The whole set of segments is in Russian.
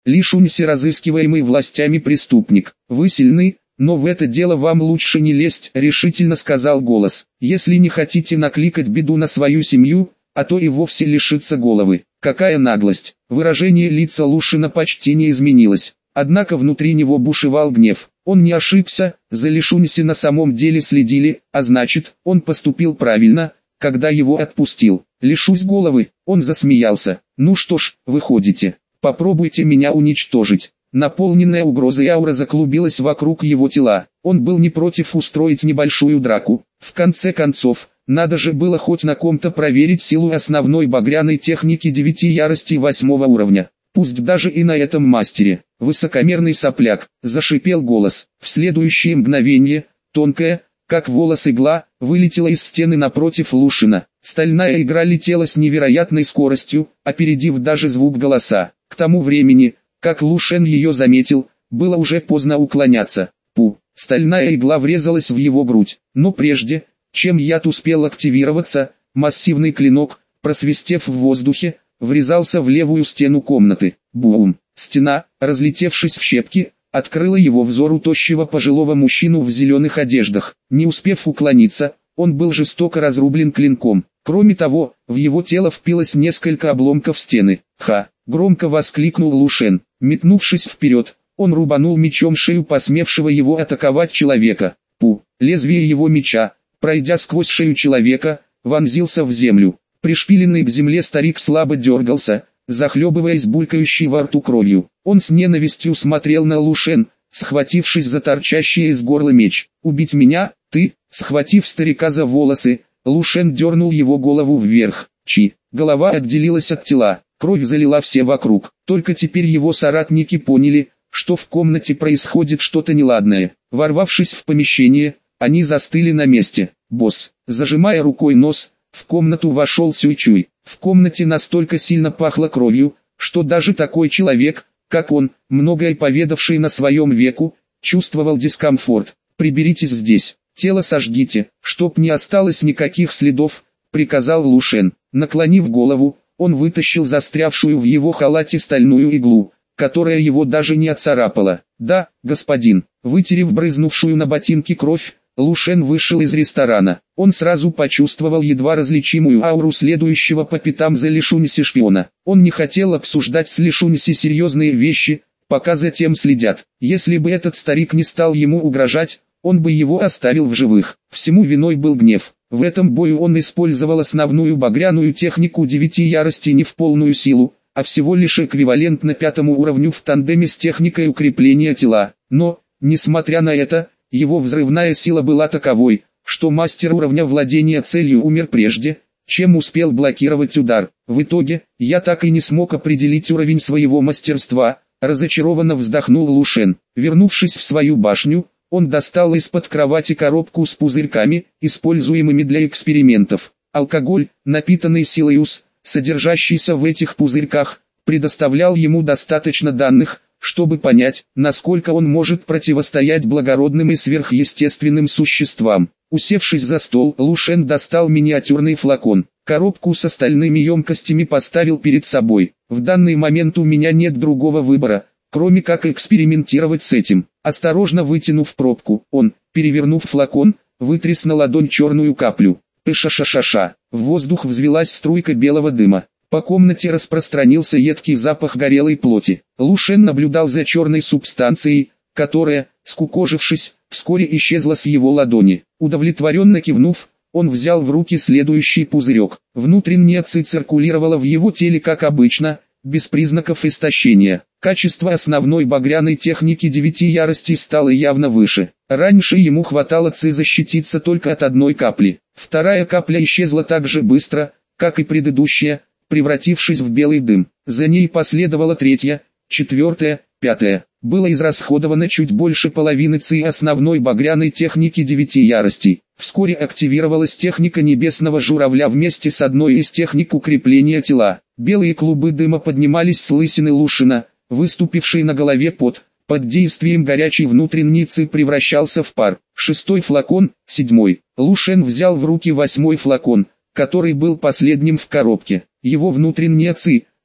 Лишуньси разыскиваемый властями преступник. Вы сильны, но в это дело вам лучше не лезть, решительно сказал голос. Если не хотите накликать беду на свою семью, а то и вовсе лишиться головы. Какая наглость! Выражение лица Лушина почти не изменилось. Однако внутри него бушевал гнев. Он не ошибся, за Лишуньси на самом деле следили, а значит, он поступил правильно, когда его отпустил. Лишусь головы, он засмеялся. Ну что ж, выходите, попробуйте меня уничтожить. Наполненная угрозой аура заклубилась вокруг его тела. Он был не против устроить небольшую драку. В конце концов, надо же было хоть на ком-то проверить силу основной багряной техники 9 яростей 8 уровня. Пусть даже и на этом мастере. Высокомерный сопляк, зашипел голос. В следующее мгновение, тонкая, как волос игла, вылетела из стены напротив Лушина. Стальная игра летела с невероятной скоростью, опередив даже звук голоса. К тому времени, как Лушен ее заметил, было уже поздно уклоняться. Стальная игла врезалась в его грудь. Но прежде, чем яд успел активироваться, массивный клинок, просвистев в воздухе, врезался в левую стену комнаты. Бум! Стена, разлетевшись в щепки, открыла его взору тощего пожилого мужчину в зеленых одеждах. Не успев уклониться, он был жестоко разрублен клинком. Кроме того, в его тело впилось несколько обломков стены. «Ха!» — громко воскликнул Лушен. Метнувшись вперед, он рубанул мечом шею посмевшего его атаковать человека. Лезвие его меча, пройдя сквозь шею человека, вонзился в землю. Пришпиленный к земле старик слабо дергался, захлебываясь булькающей во рту кровью. Он с ненавистью смотрел на Лушен, схватившись за торчащий из горла меч. «Убить меня, ты?» Схватив старика за волосы, Лушен дернул его голову вверх. Голова отделилась от тела, кровь залила все вокруг. Только теперь его соратники поняли, что в комнате происходит что-то неладное. Ворвавшись в помещение, они застыли на месте. «Босс!» Зажимая рукой нос, в комнату вошел Сюйчуй. В комнате настолько сильно пахло кровью, что даже такой человек, как он, многое поведавший на своем веку, чувствовал дискомфорт. «Приберитесь здесь, тело сожгите, чтоб не осталось никаких следов», — приказал Лушен. Наклонив голову, он вытащил застрявшую в его халате стальную иглу, которая его даже не отцарапала. «Да, господин». Вытерев брызнувшую на ботинки кровь, Лушен вышел из ресторана. Он сразу почувствовал едва различимую ауру следующего по пятам за Лишуньси шпиона. Он не хотел обсуждать с Лишуньси серьезные вещи, пока за тем следят. Если бы этот старик не стал ему угрожать, он бы его оставил в живых. Всему виной был гнев. В этом бою он использовал основную багряную технику 9 яростей не в полную силу, а всего лишь эквивалентно 5 уровню в тандеме с техникой укрепления тела. Но, несмотря на это, его взрывная сила была таковой, что мастер уровня владения целью умер прежде, чем успел блокировать удар. В итоге, я так и не смог определить уровень своего мастерства, разочарованно вздохнул Лушен. Вернувшись в свою башню, он достал из-под кровати коробку с пузырьками, используемыми для экспериментов. Алкоголь, напитанный силой содержащийся в этих пузырьках, предоставлял ему достаточно данных, чтобы понять, насколько он может противостоять благородным и сверхъестественным существам. Усевшись за стол, Лушен достал миниатюрный флакон. Коробку с остальными емкостями поставил перед собой. В данный момент у меня нет другого выбора, кроме как экспериментировать с этим. Осторожно вытянув пробку, он, перевернув флакон, вытряс на ладонь черную каплю. Пыша-ша-ша-ша. В воздух взвилась струйка белого дыма. По комнате распространился едкий запах горелой плоти. Лушен наблюдал за черной субстанцией, которая, скукожившись, вскоре исчезла с его ладони. Удовлетворенно кивнув, он взял в руки следующий пузырек. Внутренняя ци циркулировала в его теле как обычно, без признаков истощения. Качество основной багряной техники 9 яростей стало явно выше. Раньше ему хватало ци защититься только от одной капли. Вторая капля исчезла так же быстро, как и предыдущая, превратившись в белый дым. За ней последовала третья, четвертая, пятая. Было израсходовано чуть больше половины ци основной багряной техники 9 яростей. Вскоре активировалась техника небесного журавля вместе с одной из техник укрепления тела. Белые клубы дыма поднимались с лысины Лушина, выступивший на голове пот. Под действием горячей внутренней ци превращался в пар. 6-й флакон, 7-й. Лушен взял в руки 8-й флакон, который был последним в коробке. Его внутренняя ци,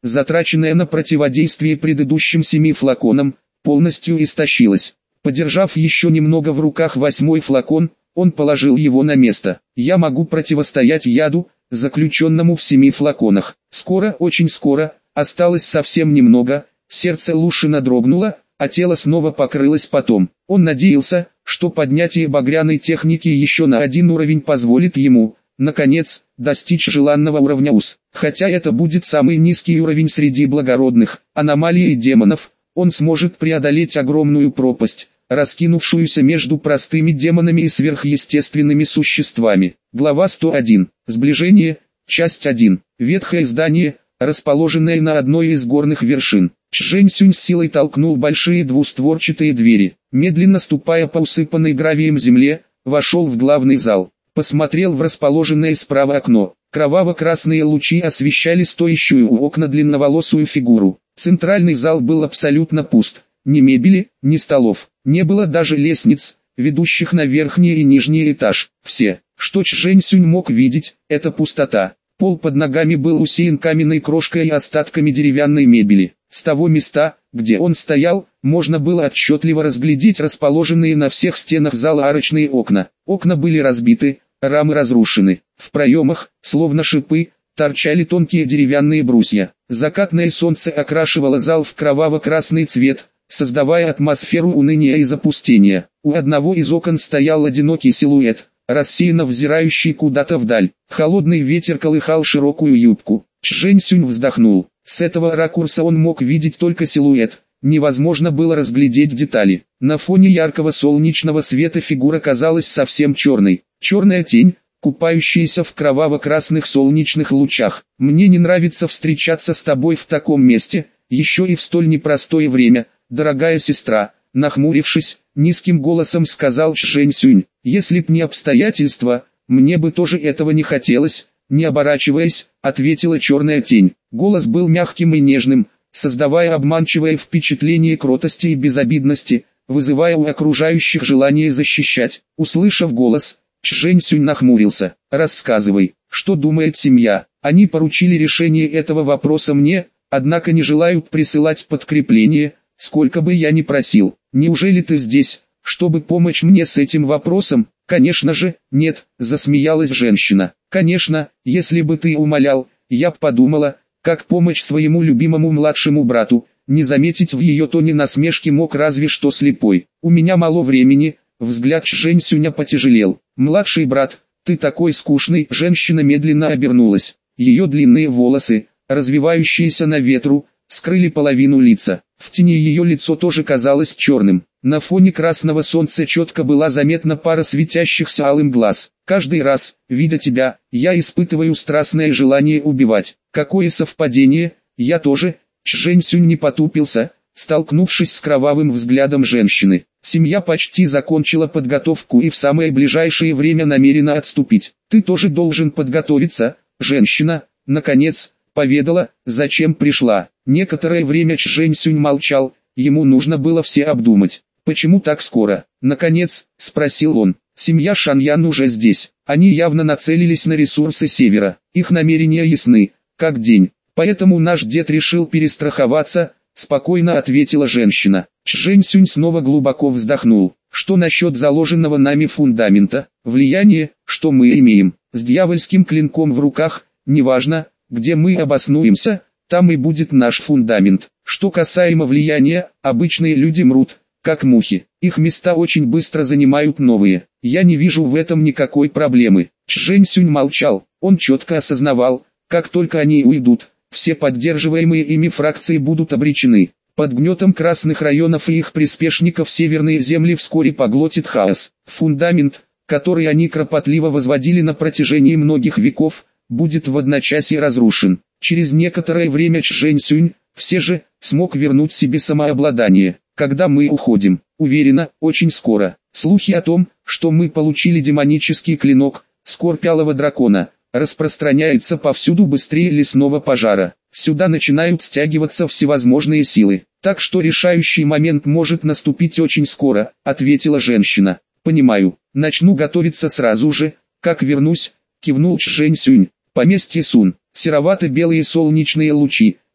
затраченная на противодействие предыдущим 7 флаконам, полностью истощилась. Подержав еще немного в руках 8-й флакон, он положил его на место. «Я могу противостоять яду, заключенному в 7 флаконах. Скоро, очень скоро, осталось совсем немного». Сердце Лушина дрогнуло, а тело снова покрылось потом. Он надеялся, что поднятие багряной техники еще на 1 уровень позволит ему, наконец, достичь желанного уровня УС. Хотя это будет самый низкий уровень среди благородных аномалий и демонов, он сможет преодолеть огромную пропасть, раскинувшуюся между простыми демонами и сверхъестественными существами. Глава 101. Сближение. Часть 1. Ветхое здание, расположенное на одной из горных вершин. Чжэнь Сюнь с силой толкнул большие двустворчатые двери. Медленно ступая по усыпанной гравием земле, вошел в главный зал. Посмотрел в расположенное справа окно. Кроваво-красные лучи освещали стоящую у окна длинноволосую фигуру. Центральный зал был абсолютно пуст. Ни мебели, ни столов. Не было даже лестниц, ведущих на верхний и нижний этаж. Все, что Чжэнь Сюнь мог видеть, это пустота. Пол под ногами был усеян каменной крошкой и остатками деревянной мебели. С того места, где он стоял, можно было отчетливо разглядеть расположенные на всех стенах зала арочные окна. Окна были разбиты, рамы разрушены. В проемах, словно шипы, торчали тонкие деревянные брусья. Закатное солнце окрашивало зал в кроваво-красный цвет, создавая атмосферу уныния и запустения. У одного из окон стоял одинокий силуэт, рассеянно взирающий куда-то вдаль. Холодный ветер колыхал широкую юбку. Чжэнь Сюнь вздохнул. С этого ракурса он мог видеть только силуэт. Невозможно было разглядеть детали. На фоне яркого солнечного света фигура казалась совсем черной. Черная тень, купающаяся в кроваво-красных солнечных лучах. «Мне не нравится встречаться с тобой в таком месте, еще и в столь непростое время, дорогая сестра», нахмурившись, низким голосом сказал Чжэнь Сюнь. «Если б не обстоятельства, мне бы тоже этого не хотелось», не оборачиваясь, ответила черная тень. Голос был мягким и нежным, создавая обманчивое впечатление кротости и безобидности, вызывая у окружающих желание защищать. Услышав голос, Чжэнь Сюнь нахмурился. «Рассказывай, что думает семья? Они поручили решение этого вопроса мне, однако не желают присылать подкрепление, сколько бы я ни просил. Неужели ты здесь, чтобы помочь мне с этим вопросом?» «Конечно же, нет», засмеялась женщина. «Конечно, если бы ты умолял, я б подумала, как помочь своему любимому младшему брату». Не заметить в ее тоне насмешки мог разве что слепой. «У меня мало времени», взгляд Чжэнь Сюня потяжелел. «Младший брат, ты такой скучный». Женщина медленно обернулась. Ее длинные волосы, развивающиеся на ветру, скрыли половину лица. В тени ее лицо тоже казалось черным. На фоне красного солнца четко была заметна пара светящихся алым глаз. «Каждый раз, видя тебя, я испытываю страстное желание убивать. Какое совпадение, я тоже». Чжэнь Сюнь не потупился, столкнувшись с кровавым взглядом женщины. Семья почти закончила подготовку и в самое ближайшее время намерена отступить. «Ты тоже должен подготовиться», женщина, наконец, поведала, зачем пришла. Некоторое время Чжэнь Сюнь молчал, ему нужно было все обдумать. «Почему так скоро?» Наконец, спросил он. «Семья Шаньян уже здесь. Они явно нацелились на ресурсы севера. Их намерения ясны, как день. Поэтому наш дед решил перестраховаться», спокойно ответила женщина. Чжэнь Сюнь снова глубоко вздохнул. «Что насчет заложенного нами фундамента? Влияние, что мы имеем? С дьявольским клинком в руках, неважно, где мы обоснуемся, там и будет наш фундамент. Что касаемо влияния, обычные люди мрут, как мухи. Их места очень быстро занимают новые. Я не вижу в этом никакой проблемы». Чжэнь Сюнь молчал. Он четко осознавал, как только они уйдут, все поддерживаемые ими фракции будут обречены. Под гнетом красных районов и их приспешников северные земли вскоре поглотит хаос. Фундамент, который они кропотливо возводили на протяжении многих веков, будет в одночасье разрушен. Через некоторое время Чжэнь Сюнь, все же, смог вернуть себе самообладание. «Когда мы уходим?» «Уверена, очень скоро. Слухи о том, что мы получили демонический клинок, скорбь алого дракона, распространяется повсюду быстрее лесного пожара. Сюда начинают стягиваться всевозможные силы. Так что решающий момент может наступить очень скоро», ответила женщина. «Понимаю. Начну готовиться сразу же, как вернусь», кивнул Чжэнь Сюнь. Поместье Сун. Серовато-белые солнечные лучи,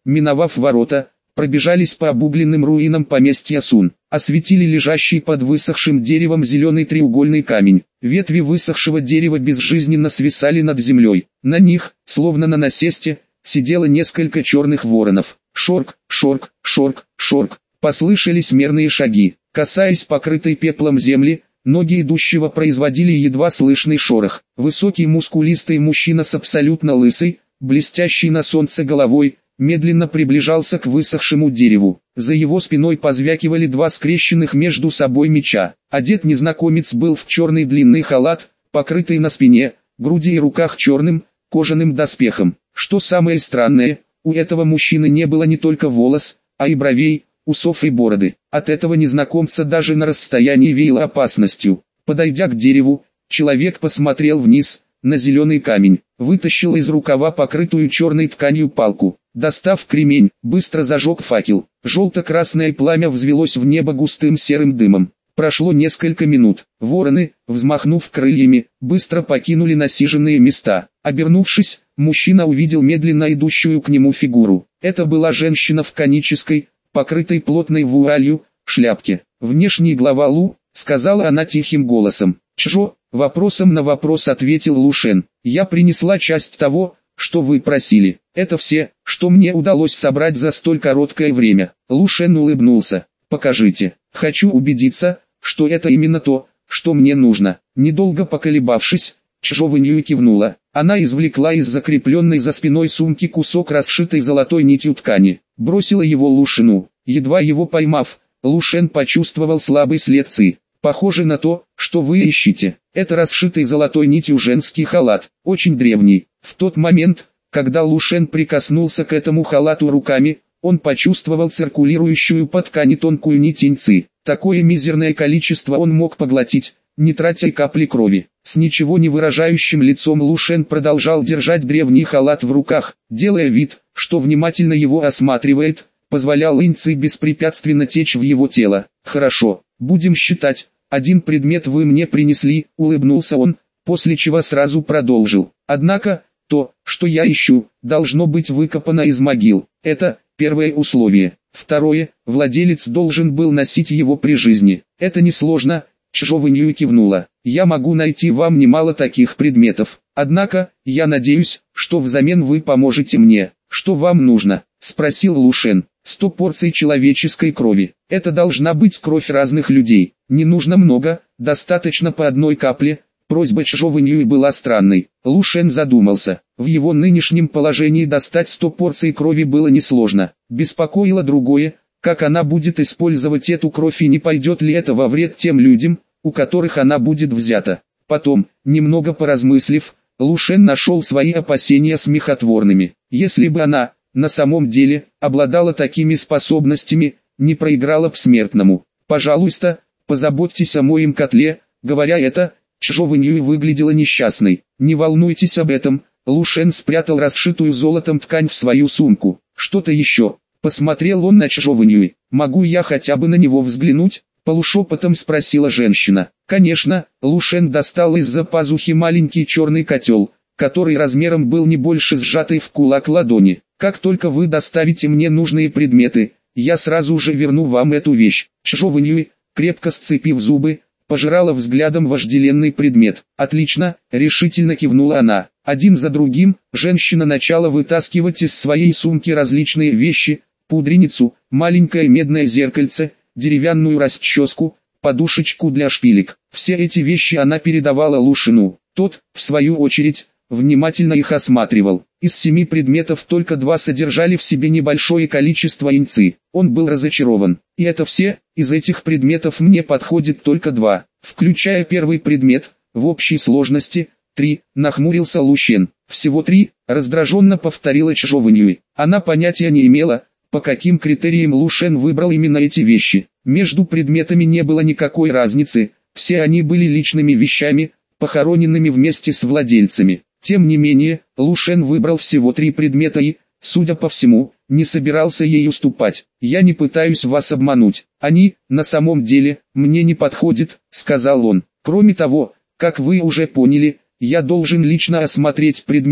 миновав ворота, пробежались по обугленным руинам поместья Сун, осветили лежащий под высохшим деревом зеленый треугольный камень. Ветви высохшего дерева безжизненно свисали над землей. На них, словно на насесте, сидело несколько черных воронов. Шорк, шорк, шорк, шорк. Послышались мерные шаги. Касаясь покрытой пеплом земли, ноги идущего производили едва слышный шорох. Высокий мускулистый мужчина с абсолютно лысой, блестящей на солнце головой, медленно приближался к высохшему дереву. За его спиной позвякивали два скрещенных между собой меча. Одет незнакомец был в черный длинный халат, покрытый на спине, груди и руках черным, кожаным доспехом. Что самое странное, у этого мужчины не было не только волос, а и бровей, усов и бороды. От этого незнакомца даже на расстоянии веяло опасностью. Подойдя к дереву, человек посмотрел вниз, на зеленый камень, вытащил из рукава покрытую черной тканью палку. Достав кремень, быстро зажег факел. Желто-красное пламя взвелось в небо густым серым дымом. Прошло несколько минут. Вороны, взмахнув крыльями, быстро покинули насиженные места. Обернувшись, мужчина увидел медленно идущую к нему фигуру. Это была женщина в конической, покрытой плотной вуалью, шляпке. «Внешний глава Лу», — сказала она тихим голосом. «Чжо», — вопросом на вопрос ответил Лу Шен. «Я принесла часть того, что вы просили. Это все, что мне удалось собрать за столь короткое время». Лу Шен улыбнулся. «Покажите. Хочу убедиться, что это именно то, что мне нужно». Недолго поколебавшись, Чжо Вэньюй кивнула. Она извлекла из закрепленной за спиной сумки кусок расшитой золотой нитью ткани, бросила его Лу Шену. Едва его поймав, Лу Шен почувствовал слабый след ци. «Похоже на то, что вы ищете. Это расшитый золотой нитью женский халат, очень древний». В тот момент, когда Лу Шен прикоснулся к этому халату руками, он почувствовал циркулирующую по ткани тонкую нить инь-ци. Такое мизерное количество он мог поглотить, не тратя и капли крови. С ничего не выражающим лицом Лу Шен продолжал держать древний халат в руках, делая вид, что внимательно его осматривает, позволял инь-ци беспрепятственно течь в его тело. «Хорошо, будем считать, один предмет вы мне принесли», — улыбнулся он, после чего сразу продолжил. «Однако, то, что я ищу, должно быть выкопано из могил. Это первое условие. Второе, владелец должен был носить его при жизни. Это несложно». Чжо Вэньюй кивнула. «Я могу найти вам немало таких предметов. Однако, я надеюсь, что взамен вы поможете мне. Что вам нужно?» — спросил Лу Шен. 100 порций человеческой крови. Это должна быть кровь разных людей. Не нужно много, достаточно по одной капле». Просьба Чжо Вэньюй была странной. Лу Шен задумался. В его нынешнем положении достать 100 порций крови было несложно. Беспокоило другое, как она будет использовать эту кровь и не пойдет ли это во вред тем людям, у которых она будет взята. Потом, немного поразмыслив, Лу Шен нашел свои опасения смехотворными. Если бы она, на самом деле, обладала такими способностями, не проиграла б смертному. «Пожалуйста, позаботьтесь о моем котле», говоря это, Чжо Вэньюй выглядела несчастной. «Не волнуйтесь об этом», Лу Шен спрятал расшитую золотом ткань в свою сумку. «Что-то еще?» Посмотрел он на Чжо Вэньюй. «Могу я хотя бы на него взглянуть?» Полушепотом спросила женщина. «Конечно». Лу Шен достал из-за пазухи маленький черный котел, который размером был не больше сжатой в кулак ладони. «Как только вы доставите мне нужные предметы, я сразу же верну вам эту вещь». Чжо Вэньюй, крепко сцепив зубы, пожирала взглядом вожделенный предмет. «Отлично», — решительно кивнула она. Один за другим, женщина начала вытаскивать из своей сумки различные вещи: пудреницу, маленькое медное зеркальце, деревянную расческу, подушечку для шпилек. Все эти вещи она передавала Лу Шену. Тот, в свою очередь, внимательно их осматривал. Из 7 предметов только 2 содержали в себе небольшое количество инь-ци. Он был разочарован. «И это все? Из этих предметов мне подходит только 2, включая первый предмет, в общей сложности 3, нахмурился Лу Шен. «Всего 3, раздраженно повторила Чжо Вэньюй. Она понятия не имела, по каким критериям Лу Шен выбрал именно эти вещи. Между предметами не было никакой разницы, все они были личными вещами, похороненными вместе с владельцами. Тем не менее, Лу Шен выбрал всего 3 предмета и, судя по всему, не собирался ей уступать. «Я не пытаюсь вас обмануть. Они, на самом деле, мне не подходят», — сказал он. «Кроме того, как вы уже поняли, я должен лично осмотреть предмет,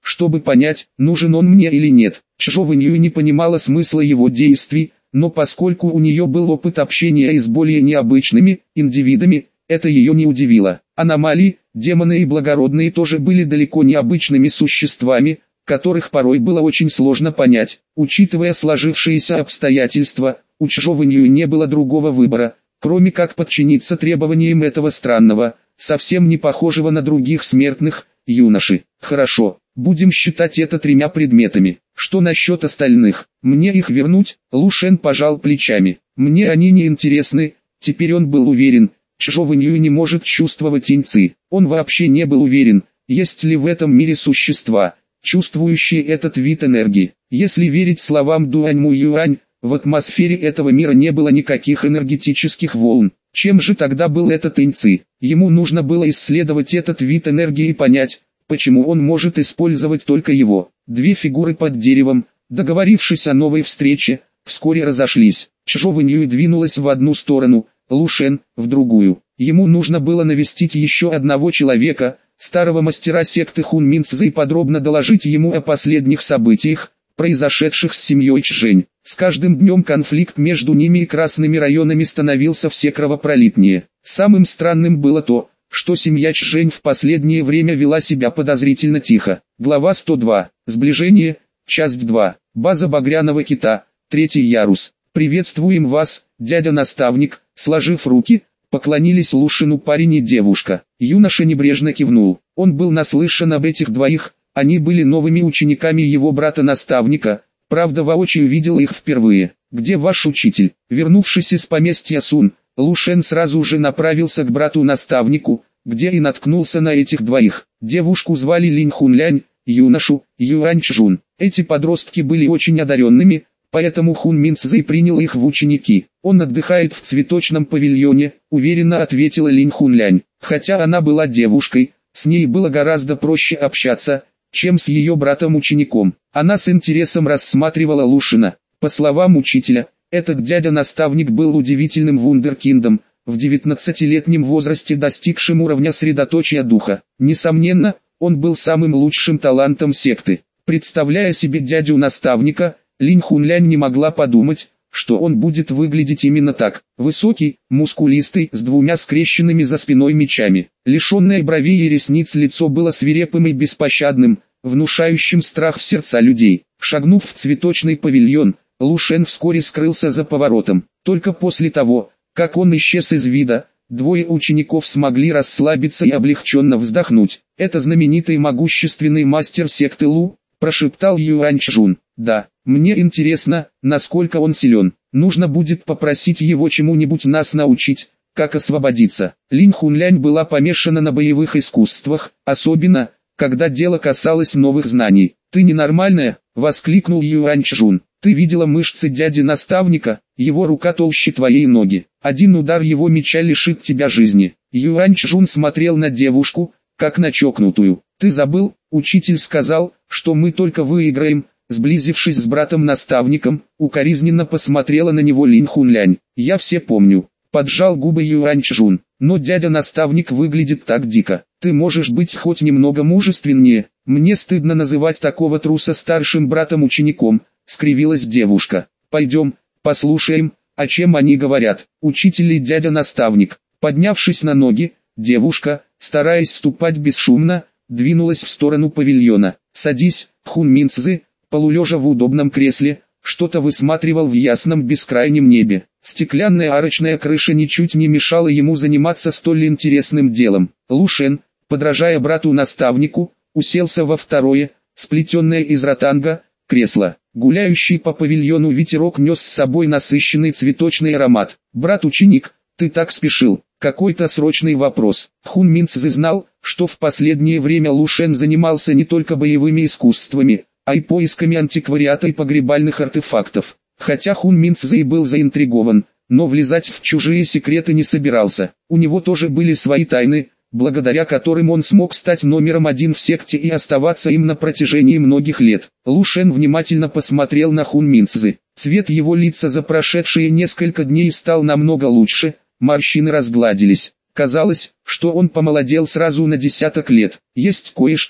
чтобы понять, нужен он мне или нет. Чжоу-Вэньюй не понимала смысла его действий, но поскольку у нее был опыт общения и с более необычными индивидами, это ее не удивило. Аномалии, демоны и благородные тоже были далеко не обычными существами, которых порой было очень сложно понять. Учитывая сложившиеся обстоятельства, у Чжоу-Вэньюй не было другого выбора, кроме как подчиниться требованиям этого странного, совсем не похожего на других смертных, юноши. Хорошо, будем считать это 3 предметами. Что насчет остальных? Мне их вернуть? Лу Шен пожал плечами. Мне они не интересны. Теперь он был уверен, Чжоу-Вэньюй не может чувствовать иньци. Он вообще не был уверен, есть ли в этом мире существа, чувствующие этот вид энергии. Если верить словам Дуаньму Юань, в атмосфере этого мира не было никаких энергетических волн. Чем же тогда был этот иньци? Ему нужно было исследовать этот вид энергии и понять, почему он может использовать только его. 2 фигуры под деревом, договорившись о новой встрече, вскоре разошлись. Чжоу-Вэньюй двинулась в одну сторону, Лу Шен – в другую. Ему нужно было навестить еще одного человека, старого мастера секты Хун Минцзы, и подробно доложить ему о последних событиях, произошедших с семьей Чжэнь. С каждым днем конфликт между ними и красными районами становился все кровопролитнее. Самым странным было то, что семья Чжэнь в последнее время вела себя подозрительно тихо. Глава 102. Сближение. Часть 2. База Багряного Кита. 3 ярус. «Приветствуем вас, дядя-наставник», сложив руки, поклонились Лу Шену парень и девушка. Юноша небрежно кивнул. Он был наслышан об этих двоих, они были новыми учениками его брата-наставника, правда воочию видел их впервые. «Где ваш учитель?» Вернувшись из поместья Сун, Лу Шен сразу же направился к брату-наставнику, где и наткнулся на этих двоих. Девушку звали Линь Хунлянь, юношу – Юань Чжун. Эти подростки были очень одаренными, поэтому Хун Минцзы принял их в ученики. «Он отдыхает в цветочном павильоне», – уверенно ответила Линь Хунлянь. Хотя она была девушкой, с ней было гораздо проще общаться, чем с ее братом-учеником. Она с интересом рассматривала Лу Шена. По словам учителя, этот дядя-наставник был удивительным вундеркиндом, в 19-летнем возрасте достигшим уровня средоточия духа. Несомненно, он был самым лучшим талантом секты. Представляя себе дядю-наставника, Линь Хунлянь не могла подумать, что он будет выглядеть именно так. Высокий, мускулистый, с 2 скрещенными за спиной мечами. Лишенное бровей и ресниц лицо было свирепым и беспощадным, внушающим страх в сердца людей. Шагнув в цветочный павильон, Лу Шен вскоре скрылся за поворотом. Только после того, как он исчез из вида, 2 учеников смогли расслабиться и облегченно вздохнуть. «Это знаменитый могущественный мастер секты Лу», – прошептал Юань Чжун. «Да, мне интересно, насколько он силен. Нужно будет попросить его чему-нибудь нас научить, как освободиться». Линь Хунлянь была помешана на боевых искусствах, особенно, когда дело касалось новых знаний. «Ты ненормальная?» – воскликнул Юань Чжун. «Ты видела мышцы дяди-наставника? Его рука толще твоей ноги. Один удар его меча лишит тебя жизни». Юань Чжун смотрел на девушку, как на чокнутую. «Ты забыл, учитель сказал, что мы только выиграем». Сблизившись с братом-наставником, укоризненно посмотрела на него Линь Хунлянь. «Я все помню», – поджал губы Юань Чжун. «Но дядя-наставник выглядит так дико. Ты можешь быть хоть немного мужественнее. Мне стыдно называть такого труса старшим братом-учеником», – скривилась девушка. «Пойдем, послушаем, о чем они говорят». Учитель и дядя-наставник. Поднявшись на ноги, девушка, стараясь ступать бесшумно, двинулась в сторону павильона. «Садись, Хун Минцзы», полулежа в удобном кресле, что-то высматривал в ясном бескрайнем небе. Стеклянная арочная крыша ничуть не мешала ему заниматься столь интересным делом. Лу Шен, подражая брату-наставнику, уселся во второе, сплетенное из ротанга, кресло. Гуляющий по павильону ветерок нес с собой насыщенный цветочный аромат. «Брат-ученик, ты так спешил, какой-то срочный вопрос». Хун Минцзы знал, что в последнее время Лу Шен занимался не только боевыми искусствами, а и поисками антиквариата и погребальных артефактов. Хотя Хун Минцзы был заинтригован, но влезать в чужие секреты не собирался. У него тоже были свои тайны, благодаря которым он смог стать номером 1 в секте и оставаться им на протяжении многих лет. Лу Шен внимательно посмотрел на Хун Минцзы. Цвет его лица за прошедшие несколько дней стал намного лучше, морщины разгладились. Казалось, что он помолодел сразу на 10 лет. «Есть кое-что,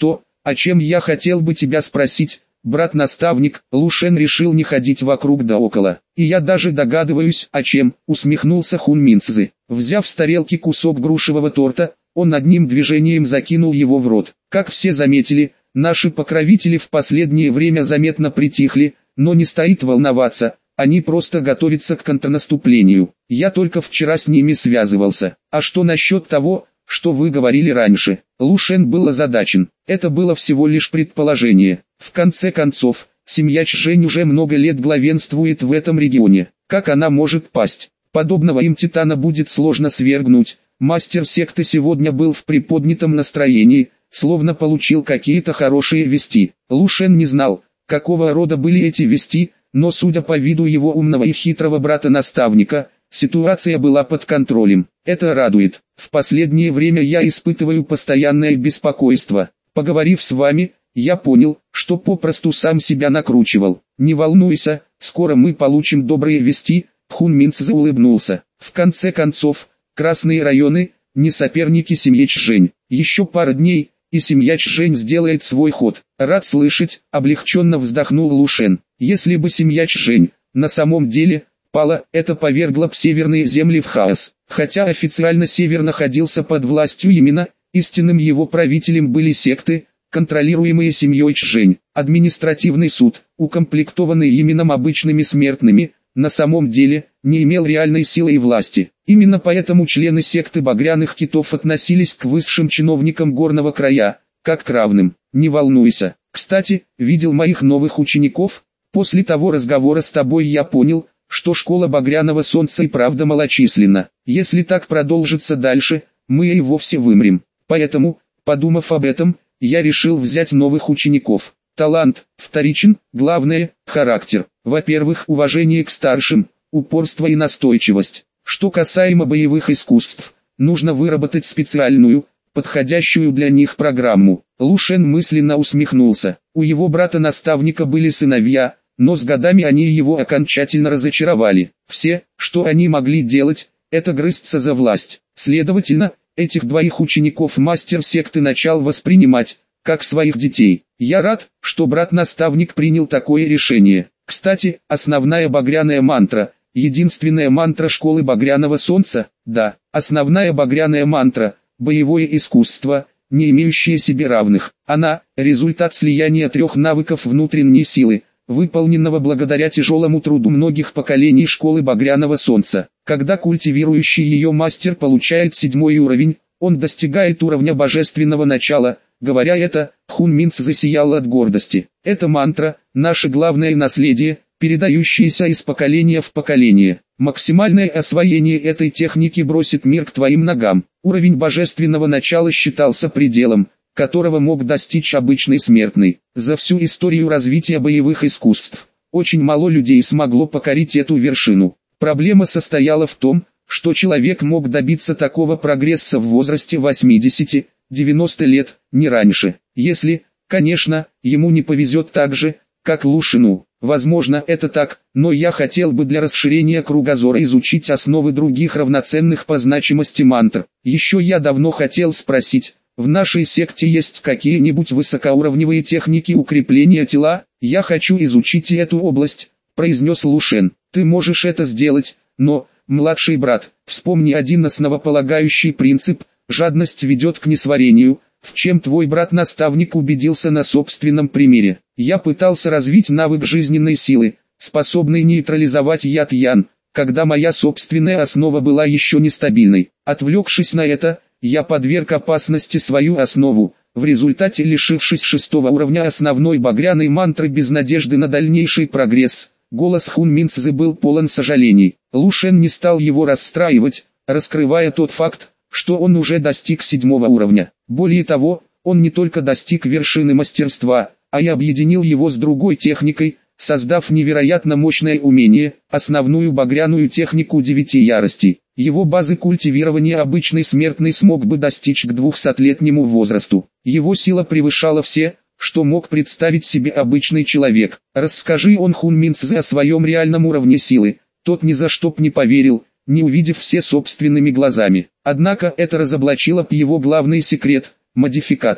о чем я хотел бы тебя спросить, брат-наставник?» Лушен решил не ходить вокруг да около. «И я даже догадываюсь, о чем», усмехнулся Хун Минцзы. Взяв с тарелки кусок грушевого торта, он одним движением закинул его в рот. Как все заметили, наши покровители в последнее время заметно притихли, но не стоит волноваться, они просто готовятся к контрнаступлению. Я только вчера с ними связывался. А что насчет того, что вы говорили раньше? Лушен был озадачен. Это было всего лишь предположение. В конце концов, семья Чжэнь уже много лет главенствует в этом регионе. Как она может пасть? Подобного им титана будет сложно свергнуть. Мастер секты сегодня был в приподнятом настроении, словно получил какие-то хорошие вести. Лушен не знал, какого рода были эти вести, но судя по виду его умного и хитрого брата-наставника, ситуация была под контролем. Это радует. В последнее время я испытываю постоянное беспокойство. Поговорив с вами, я понял, что попросту сам себя накручивал. Не волнуйся, скоро мы получим добрые вести. Хун Минцзы улыбнулся. В конце концов, красные районы – не соперники семьи Чжэнь. Еще пара дней, и семья Чжэнь сделает свой ход. Рад слышать, облегченно вздохнул Лушен. Если бы семья Чжэнь на самом деле пала, это повергло б северные земли в хаос. Хотя официально север находился под властью Йимина, истинным его правителем были секты, контролируемые семьей Чжэнь. Административный суд, укомплектованный Йимином обычными смертными, на самом деле не имел реальной силы и власти. Именно поэтому члены секты Багряных Китов относились к высшим чиновникам горного края, как к равным. Не волнуйся. Кстати, видел моих новых учеников? После того разговора с тобой я понял, что школа Багряного Солнца и правда малочисленна. Если так продолжится дальше, мы и вовсе вымрем. Поэтому, подумав об этом, я решил взять новых учеников. Талант вторичен, главное – характер. Во-первых, уважение к старшим, упорство и настойчивость. Что касаемо боевых искусств, нужно выработать специальную, подходящую для них программу. Лушен мысленно усмехнулся. У его брата-наставника были сыновья, но с годами они его окончательно разочаровали. Все, что они могли делать, это грызться за власть. Следовательно, этих двоих учеников мастер секты начал воспринимать как своих детей. Я рад, что брат-наставник принял такое решение. Кстати, основная багряная мантра, единственная мантра школы Багряного Солнца, да, основная багряная мантра, боевое искусство, не имеющее себе равных. Она – результат слияния трех навыков внутренней силы, выполненного благодаря тяжелому труду многих поколений школы Багряного Солнца. Когда культивирующий ее мастер получает 7-й уровень, он достигает уровня божественного начала. Говоря это, Хун Минц засиял от гордости. Эта мантра – наше главное наследие, передающееся из поколения в поколение. Максимальное освоение этой техники бросит мир к твоим ногам. Уровень божественного начала считался пределом, которого мог достичь обычный смертный. За всю историю развития боевых искусств, очень мало людей смогло покорить эту вершину. Проблема состояла в том, что человек мог добиться такого прогресса в возрасте 80-90 лет, не раньше. Если, конечно, ему не повезет так же, как Лушину. Возможно, это так, но я хотел бы для расширения кругозора изучить основы других равноценных по значимости мантр. Еще я давно хотел спросить, в нашей секте есть какие-нибудь высокоуровневые техники укрепления тела? Я хочу изучить и эту область, произнес Лушен. Ты можешь это сделать, но, младший брат, вспомни один основополагающий принцип: жадность ведет к несварению, в чем твой брат-наставник убедился на собственном примере. Я пытался развить навык жизненной силы, способный нейтрализовать яд Ян, когда моя собственная основа была еще нестабильной. Отвлекшись на это, я подверг опасности свою основу, в результате лишившись 6-го уровня основной багряной мантры без надежды на дальнейший прогресс. Голос Хун Минцзы был полон сожалений. Лушен не стал его расстраивать, раскрывая тот факт, что он уже достиг 7-го уровня. Более того, он не только достиг вершины мастерства, а и объединил его с другой техникой, создав невероятно мощное умение, основную багряную технику 9 яростей. Его базы культивирования обычный смертный смог бы достичь к 200-летнему возрасту. Его сила превышала все, что мог представить себе обычный человек. Расскажи он Хун Минцзы о своем реальном уровне силы, тот ни за что б не поверил, не увидев все собственными глазами. Однако это разоблачило б его главный секрет – модификатор.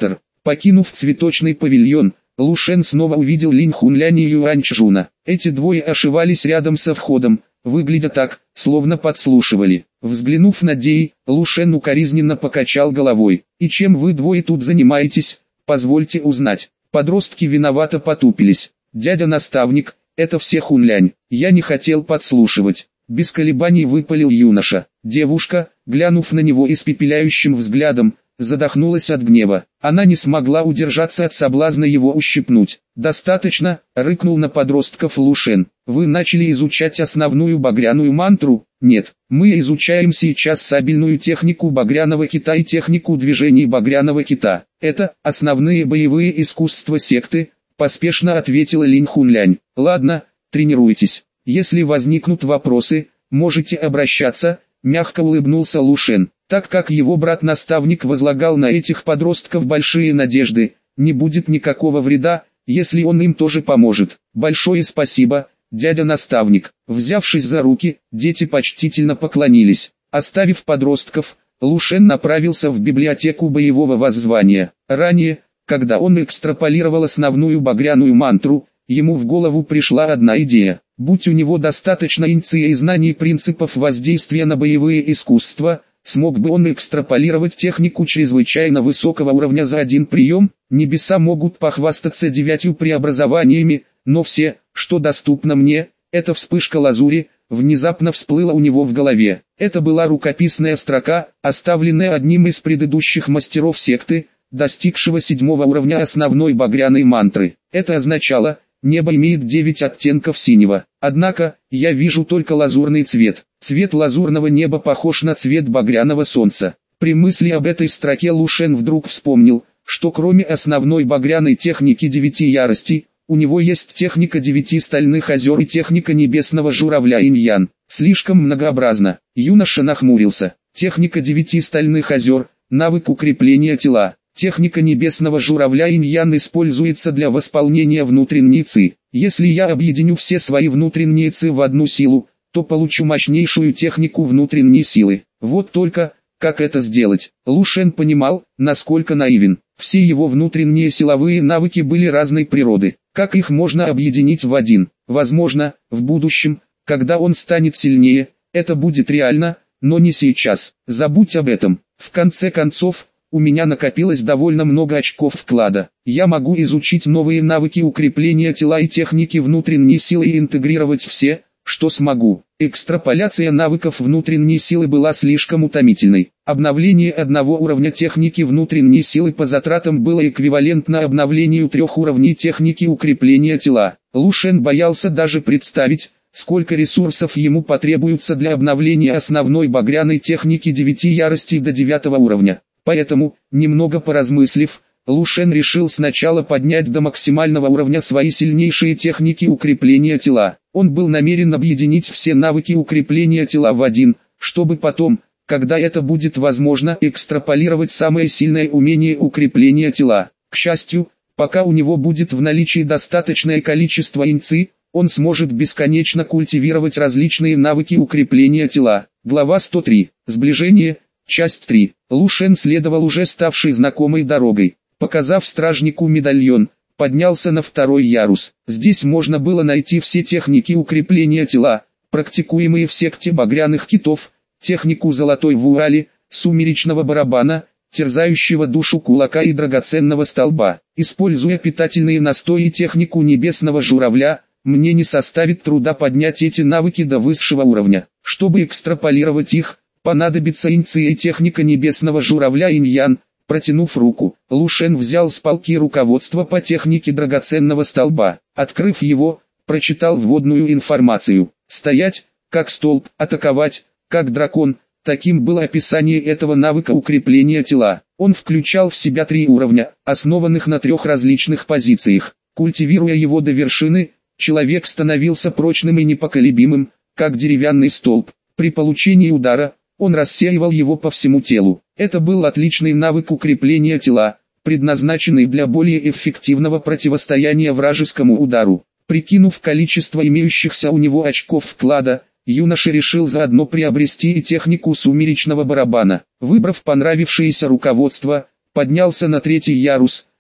Покинув цветочный павильон, Лу Шен снова увидел Линь Хунляня и Юань Чжуна. Эти двое ошивались рядом со входом, выглядя так, словно подслушивали. Взглянув на Дей, Лу Шен укоризненно покачал головой. «И чем вы двое тут занимаетесь, позвольте узнать?» Подростки виновато потупились. «Дядя-наставник, это все Хунлянь, я не хотел подслушивать». Без колебаний выпалил юноша. Девушка, глянув на него испепеляющим взглядом, задохнулась от гнева. Она не смогла удержаться от соблазна его ущипнуть. «Достаточно», — рыкнул на подростков Лу Шен. «Вы начали изучать основную багряную мантру?» «Нет, мы изучаем сейчас сабельную технику багряного кита и технику движений багряного кита. Это основные боевые искусства секты», — поспешно ответила Линь Хунлянь. «Ладно, тренируйтесь. Если возникнут вопросы, можете обращаться», — мягко улыбнулся Лу Шен. Так как его брат-наставник возлагал на этих подростков большие надежды, не будет никакого вреда, если он им тоже поможет. «Большое спасибо, дядя-наставник». Взявшись за руки, дети почтительно поклонились. Оставив подростков, Лу Шен направился в библиотеку боевого воззвания. Ранее, когда он экстраполировал основную багряную мантру, ему в голову пришла одна идея. Будь у него достаточно интуиции и знаний принципов воздействия на боевые искусства, смог бы он экстраполировать технику чрезвычайно высокого уровня за один прием? Небеса могут похвастаться 9 преобразованиями, но все, что доступно мне, это вспышка лазури, внезапно всплыла у него в голове. Это была рукописная строка, оставленная одним из предыдущих мастеров секты, достигшего 7-го уровня основной багряной мантры. Это означало: небо имеет 9 оттенков синего. Однако, я вижу только лазурный цвет. Цвет лазурного неба похож на цвет багряного солнца. При мысли об этой строке Лу Шен вдруг вспомнил, что кроме основной багряной техники 9 яростей, у него есть техника 9 стальных озер и техника небесного журавля Инь-Ян. Слишком многообразно. Юноша нахмурился. Техника 9 стальных озер, навык укрепления тела. Техника небесного журавля Инь-Ян используется для восполнения внутренней ци. Если я объединю все свои внутренние ци в одну силу, то получу мощнейшую технику внутренней силы. Вот только, как это сделать? Лу Шен понимал, насколько наивен. Все его внутренние силовые навыки были разной природы. Как их можно объединить в один? Возможно, в будущем, когда он станет сильнее, это будет реально, но не сейчас. Забудь об этом. В конце концов, у меня накопилось довольно много очков вклада. Я могу изучить новые навыки укрепления тела и техники внутренней силы и интегрировать все, что смогу. Экстраполяция навыков внутренней силы была слишком утомительной. Обновление одного уровня техники внутренней силы по затратам было эквивалентно обновлению 3 уровней техники укрепления тела. Лу Шен боялся даже представить, сколько ресурсов ему потребуется для обновления основной багряной техники 9 яростей до 9 уровня. Поэтому, немного поразмыслив, Лу Шен решил сначала поднять до максимального уровня свои сильнейшие техники укрепления тела. Он был намерен объединить все навыки укрепления тела в один, чтобы потом, когда это будет возможно, экстраполировать самое сильное умение укрепления тела. К счастью, пока у него будет в наличии достаточное количество инци, он сможет бесконечно культивировать различные навыки укрепления тела. Глава 103. Сближение. Часть 3. Лу Шен следовал уже ставшей знакомой дорогой. Показав стражнику медальон, поднялся на 2-й ярус. Здесь можно было найти все техники укрепления тела, практикуемые в секте багряных китов, технику золотой вуали, сумеречного барабана, терзающего душу кулака и драгоценного столба. Используя питательные настои и технику небесного журавля, мне не составит труда поднять эти навыки до высшего уровня. Чтобы экстраполировать их, понадобится инция и техника небесного журавля Инь-Ян. Протянув руку, Лу Шен взял с полки руководство по технике драгоценного столба. Открыв его, прочитал вводную информацию. Стоять, как столб, атаковать, как дракон. Таким было описание этого навыка укрепления тела. Он включал в себя 3 уровня, основанных на 3 различных позициях. Культивируя его до вершины, человек становился прочным и непоколебимым, как деревянный столб. При получении удара, он рассеивал его по всему телу. Это был отличный навык укрепления тела, предназначенный для более эффективного противостояния вражескому удару. Прикинув количество имеющихся у него очков вклада, юноша решил заодно приобрести и технику сумеречного барабана. Выбрав понравившееся руководство, поднялся на 3-й ярус,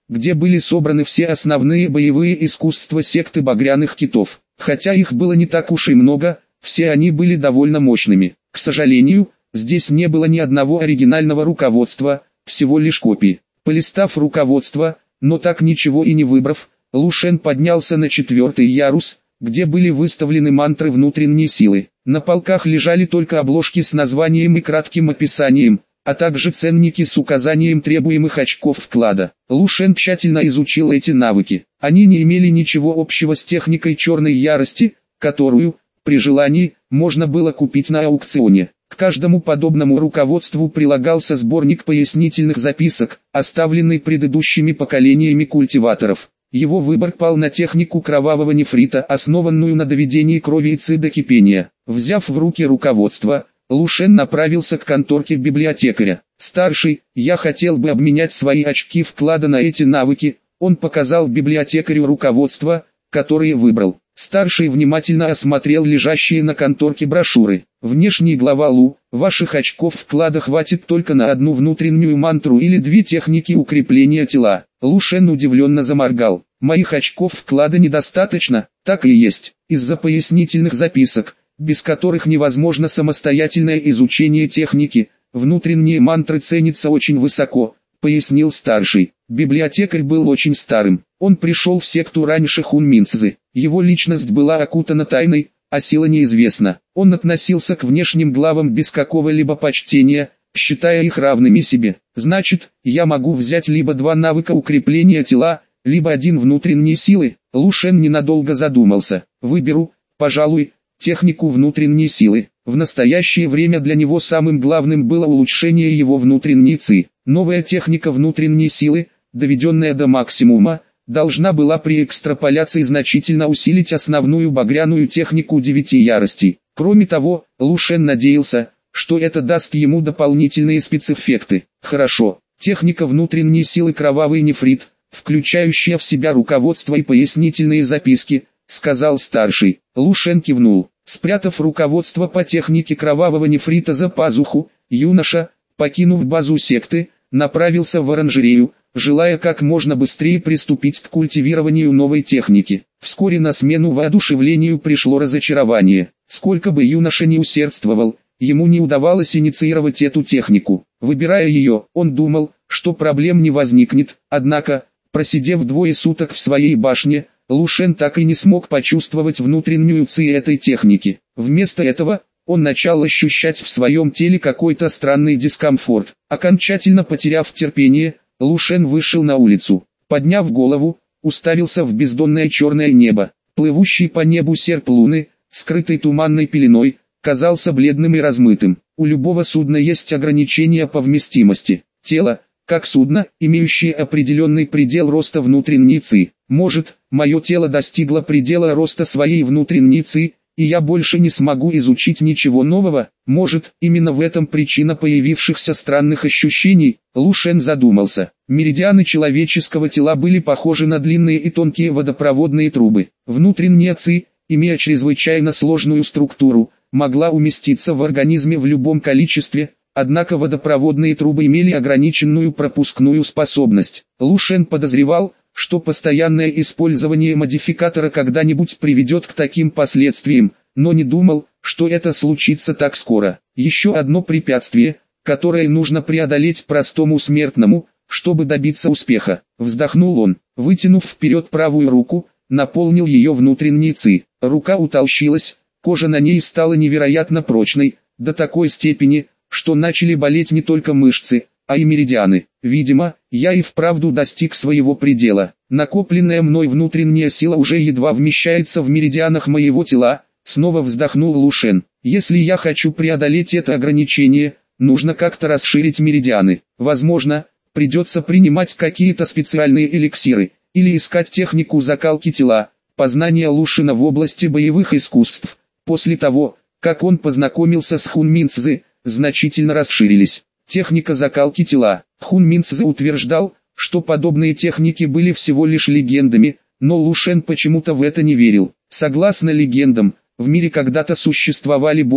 где были собраны все основные боевые искусства секты Багряных Китов. Хотя их было не так уж и много, все они были довольно мощными. К сожалению, здесь не было ни одного оригинального руководства, всего лишь копии. Полистав руководство, но так ничего и не выбрав, Лу Шен поднялся на 4-й ярус, где были выставлены мантры внутренней силы. На полках лежали только обложки с названием и кратким описанием, а также ценники с указанием требуемых очков вклада. Лу Шен тщательно изучил эти навыки. Они не имели ничего общего с техникой черной ярости, которую, при желании, можно было купить на аукционе. К каждому подобному руководству прилагался сборник пояснительных записок, оставленный предыдущими поколениями культиваторов. Его выбор пал на технику кровавого нефрита, основанную на доведении крови и ци до кипения. Взяв в руки руководство, Лу Шен направился к конторке библиотекаря. «Старший, я хотел бы обменять свои очки вклада на эти навыки», он показал библиотекарю руководство, которое выбрал. Старший внимательно осмотрел лежащие на конторке брошюры. «Внешний глава Лу, ваших очков вклада хватит только на одну внутреннюю мантру или 2 техники укрепления тела». Лу Шен удивленно заморгал. «Моих очков вклада недостаточно?» «Так и есть. Из-за пояснительных записок, без которых невозможно самостоятельное изучение техники, внутренние мантры ценятся очень высоко», пояснил старший. Библиотекарь был очень старым. Он пришел в секту раньше Хунминцзы. Его личность была окутана тайной, а сила неизвестна. Он относился к внешним главам без какого-либо почтения, считая их равными себе. «Значит, я могу взять либо 2 навыка укрепления тела, либо 1 внутренней силы?» Лу Шен ненадолго задумался. «Выберу, пожалуй, технику внутренней силы». В настоящее время для него самым главным было улучшение его внутренней ци. Новая техника внутренней силы, доведенная до максимума, должна была при экстраполяции значительно усилить основную багряную технику 9 яростей. Кроме того, Лу Шен надеялся, что это даст ему дополнительные спецэффекты. «Хорошо, техника внутренней силы кровавый нефрит, включающая в себя руководство и пояснительные записки», сказал старший. Лу Шен кивнул. Спрятав руководство по технике кровавого нефрита за пазуху, юноша, покинув базу секты, направился в оранжерею, желая как можно быстрее приступить к культивированию новой техники. Вскоре на смену воодушевлению пришло разочарование. Сколько бы юноша ни усердствовал, ему не удавалось инициировать эту технику. Выбирая ее, он думал, что проблем не возникнет, однако, просидев 2 суток в своей башне, Лу Шен так и не смог почувствовать внутреннюю ци этой техники. Вместо этого, он начал ощущать в своем теле какой-то странный дискомфорт. Окончательно потеряв терпение, Лу Шен вышел на улицу. Подняв голову, уставился в бездонное черное небо. Плывущий по небу серп луны, скрытый туманной пеленой, казался бледным и размытым. У любого судна есть ограничения по вместимости. Тело, как судно, имеющее определенный предел роста внутренней ци. Может, мое тело достигло предела роста своей внутренней ци, и я больше не смогу изучить ничего нового? Может, именно в этом причина появившихся странных ощущений? Лу Шен задумался. Меридианы человеческого тела были похожи на длинные и тонкие водопроводные трубы. Внутренняя ци, имея чрезвычайно сложную структуру, могла уместиться в организме в любом количестве, однако водопроводные трубы имели ограниченную пропускную способность. Лу Шен подозревал, что постоянное использование модификатора когда-нибудь приведет к таким последствиям, но не думал, что это случится так скоро. Еще одно препятствие, которое нужно преодолеть простому смертному, чтобы добиться успеха. Вздохнул он, вытянув вперед правую руку, наполнил ее внутренней ци. Рука утолщилась, кожа на ней стала невероятно прочной, до такой степени, что начали болеть не только мышцы, а и меридианы. Видимо, я и вправду достиг своего предела. Накопленная мной внутренняя сила уже едва вмещается в меридианах моего тела, снова вздохнул Лу Шен. Если я хочу преодолеть это ограничение, нужно как-то расширить меридианы. Возможно, придется принимать какие-то специальные эликсиры, или искать технику закалки тела. Познания Лу Шена в области боевых искусств, после того, как он познакомился с Хунминцзы, значительно расширились. Техника закалки тела. Хунминцзы утверждал, что подобные техники были всего лишь легендами, но Лу Шен почему-то в это не верил. Согласно легендам, в мире когда-то существовали боги,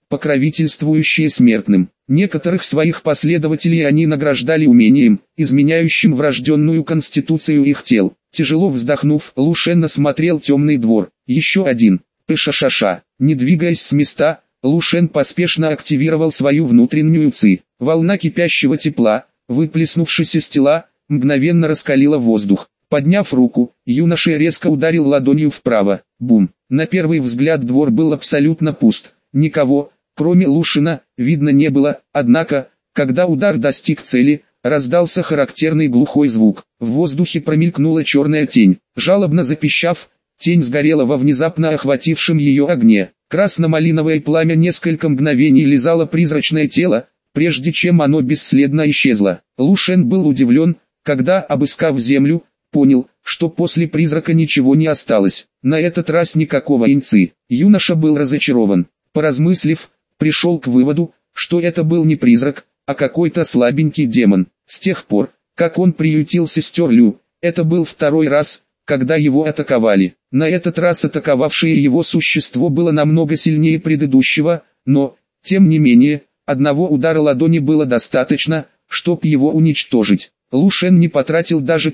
покровительствующие смертным. Некоторых своих последователей они награждали умением, изменяющим врожденную конституцию их тел. Тяжело вздохнув, Лу Шен осмотрел темный двор. Еще один. Пышашаша. Не двигаясь с места, Лу Шен поспешно активировал свою внутреннюю ци. Волна кипящего тепла, выплеснувшись из тела, мгновенно раскалила воздух. Подняв руку, юноша резко ударил ладонью вправо. Бум. На первый взгляд двор был абсолютно пуст. Никого, кроме Лушина, видно не было, однако, когда удар достиг цели, раздался характерный глухой звук. В воздухе промелькнула черная тень. Жалобно запищав, тень сгорела во внезапно охватившем ее огне. Красно-малиновое пламя несколько мгновений лизало призрачное тело, прежде чем оно бесследно исчезло. Лу Шен был удивлен, когда, обыскав землю, понял, что после призрака ничего не осталось. На этот раз никакого инцы. Юноша был разочарован. Поразмыслив, пришел к выводу, что это был не призрак, а какой-то слабенький демон. С тех пор, как он приютил сестер Лю, это был второй раз, когда его атаковали. На этот раз атаковавшее его существо было намного сильнее предыдущего, но, тем не менее, одного удара ладони было достаточно, чтобы его уничтожить. Лу Шен не потратил даже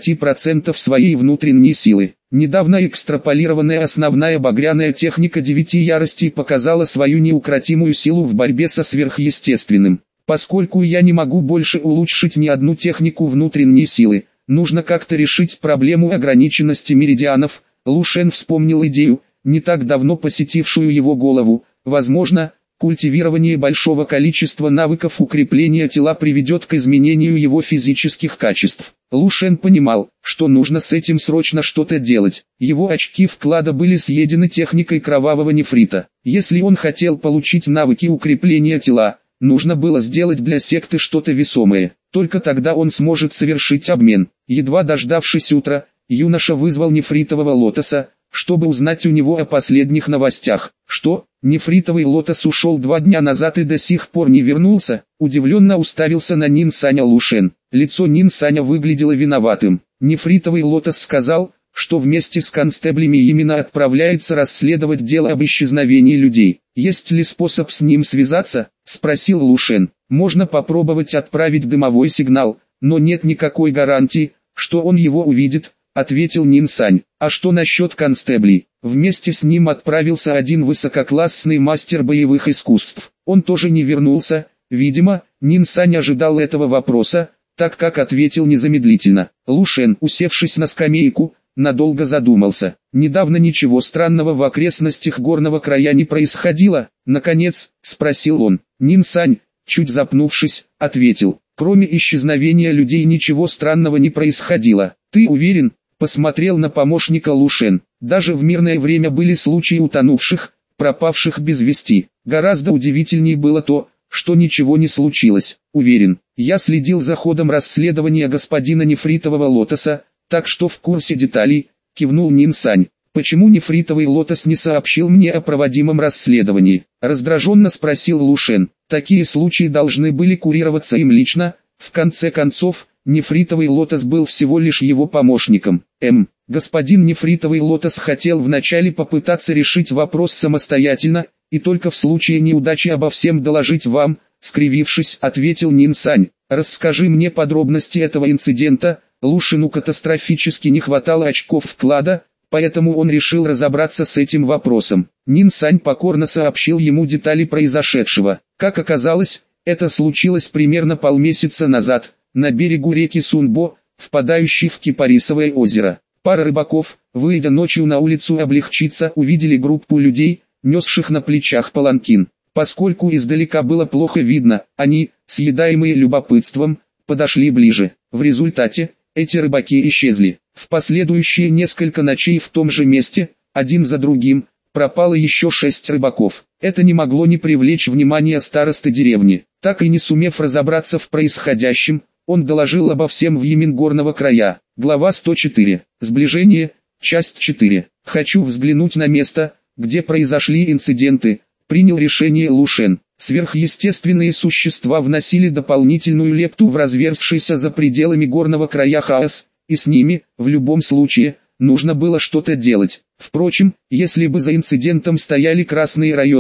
30% своей внутренней силы. Недавно экстраполированная основная багряная техника 9 яростей показала свою неукротимую силу в борьбе со сверхъестественным. Поскольку я не могу больше улучшить ни одну технику внутренней силы, нужно как-то решить проблему ограниченности меридианов. Лу Шен вспомнил идею, не так давно посетившую его голову. Возможно, культивирование большого количества навыков укрепления тела приведет к изменению его физических качеств. Лу Шен понимал, что нужно с этим срочно что-то делать. Его очки вклада были съедены техникой кровавого нефрита. Если он хотел получить навыки укрепления тела, нужно было сделать для секты что-то весомое. Только тогда он сможет совершить обмен. Едва дождавшись утра, юноша вызвал нефритового лотоса, чтобы узнать у него о последних новостях. Что, нефритовый лотос ушел 2 дня назад и до сих пор не вернулся? Удивленно уставился на Нин Саня Лу Шен. Лицо Нин Саня выглядело виноватым. Нефритовый лотос сказал, что вместе с констеблями именно отправляется расследовать дело об исчезновении людей. Есть ли способ с ним связаться? Спросил Лу Шен. Можно попробовать отправить дымовой сигнал, но нет никакой гарантии, что он его увидит, ответил Нин Сань. А что насчет констеблей? Вместе с ним отправился один высококлассный мастер боевых искусств. Он тоже не вернулся. Видимо, Нин Сань ожидал этого вопроса, так как ответил незамедлительно. Лу Шен, усевшись на скамейку, надолго задумался. Недавно ничего странного в окрестностях горного края не происходило. Наконец, спросил он. Нин Сань, чуть запнувшись, ответил. Кроме исчезновения людей ничего странного не происходило. Ты уверен? Посмотрел на помощника Лу Шен. Даже в мирное время были случаи утонувших, пропавших без вести. Гораздо удивительнее было то, что ничего не случилось. Уверен, я следил за ходом расследования господина нефритового лотоса, так что в курсе деталей, кивнул Нин Сань. Почему нефритовый лотос не сообщил мне о проводимом расследовании? Раздраженно спросил Лу Шен. Такие случаи должны были курироваться им лично. В конце концов, нефритовый лотос был всего лишь его помощником. Господин нефритовый лотос хотел вначале попытаться решить вопрос самостоятельно, и только в случае неудачи обо всем доложить вам, скривившись, ответил Нин Сань. Расскажи мне подробности этого инцидента. Лу Шену катастрофически не хватало очков вклада, поэтому он решил разобраться с этим вопросом. Нин Сань покорно сообщил ему детали произошедшего. Как оказалось, это случилось примерно полмесяца назад, на берегу реки Сунбо, впадающей в Кипарисовое озеро. Пара рыбаков, выйдя ночью на улицу облегчиться, увидели группу людей, несших на плечах паланкин. Поскольку издалека было плохо видно, они, съедаемые любопытством, подошли ближе. В результате, эти рыбаки исчезли. В последующие несколько ночей в том же месте, один за другим, пропало еще 6 рыбаков. Это не могло не привлечь внимания старосты деревни. Так и не сумев разобраться в происходящем, он доложил обо всем в Йимин горного края. Глава 104. Сближение. Часть 4. Хочу взглянуть на место, где произошли инциденты. Принял решение Лу Шен. Сверхъестественные существа вносили дополнительную лепту в разверзшийся за пределами горного края хаос, и с ними, в любом случае, нужно было что-то делать. Впрочем, если бы за инцидентом стояли красные районы,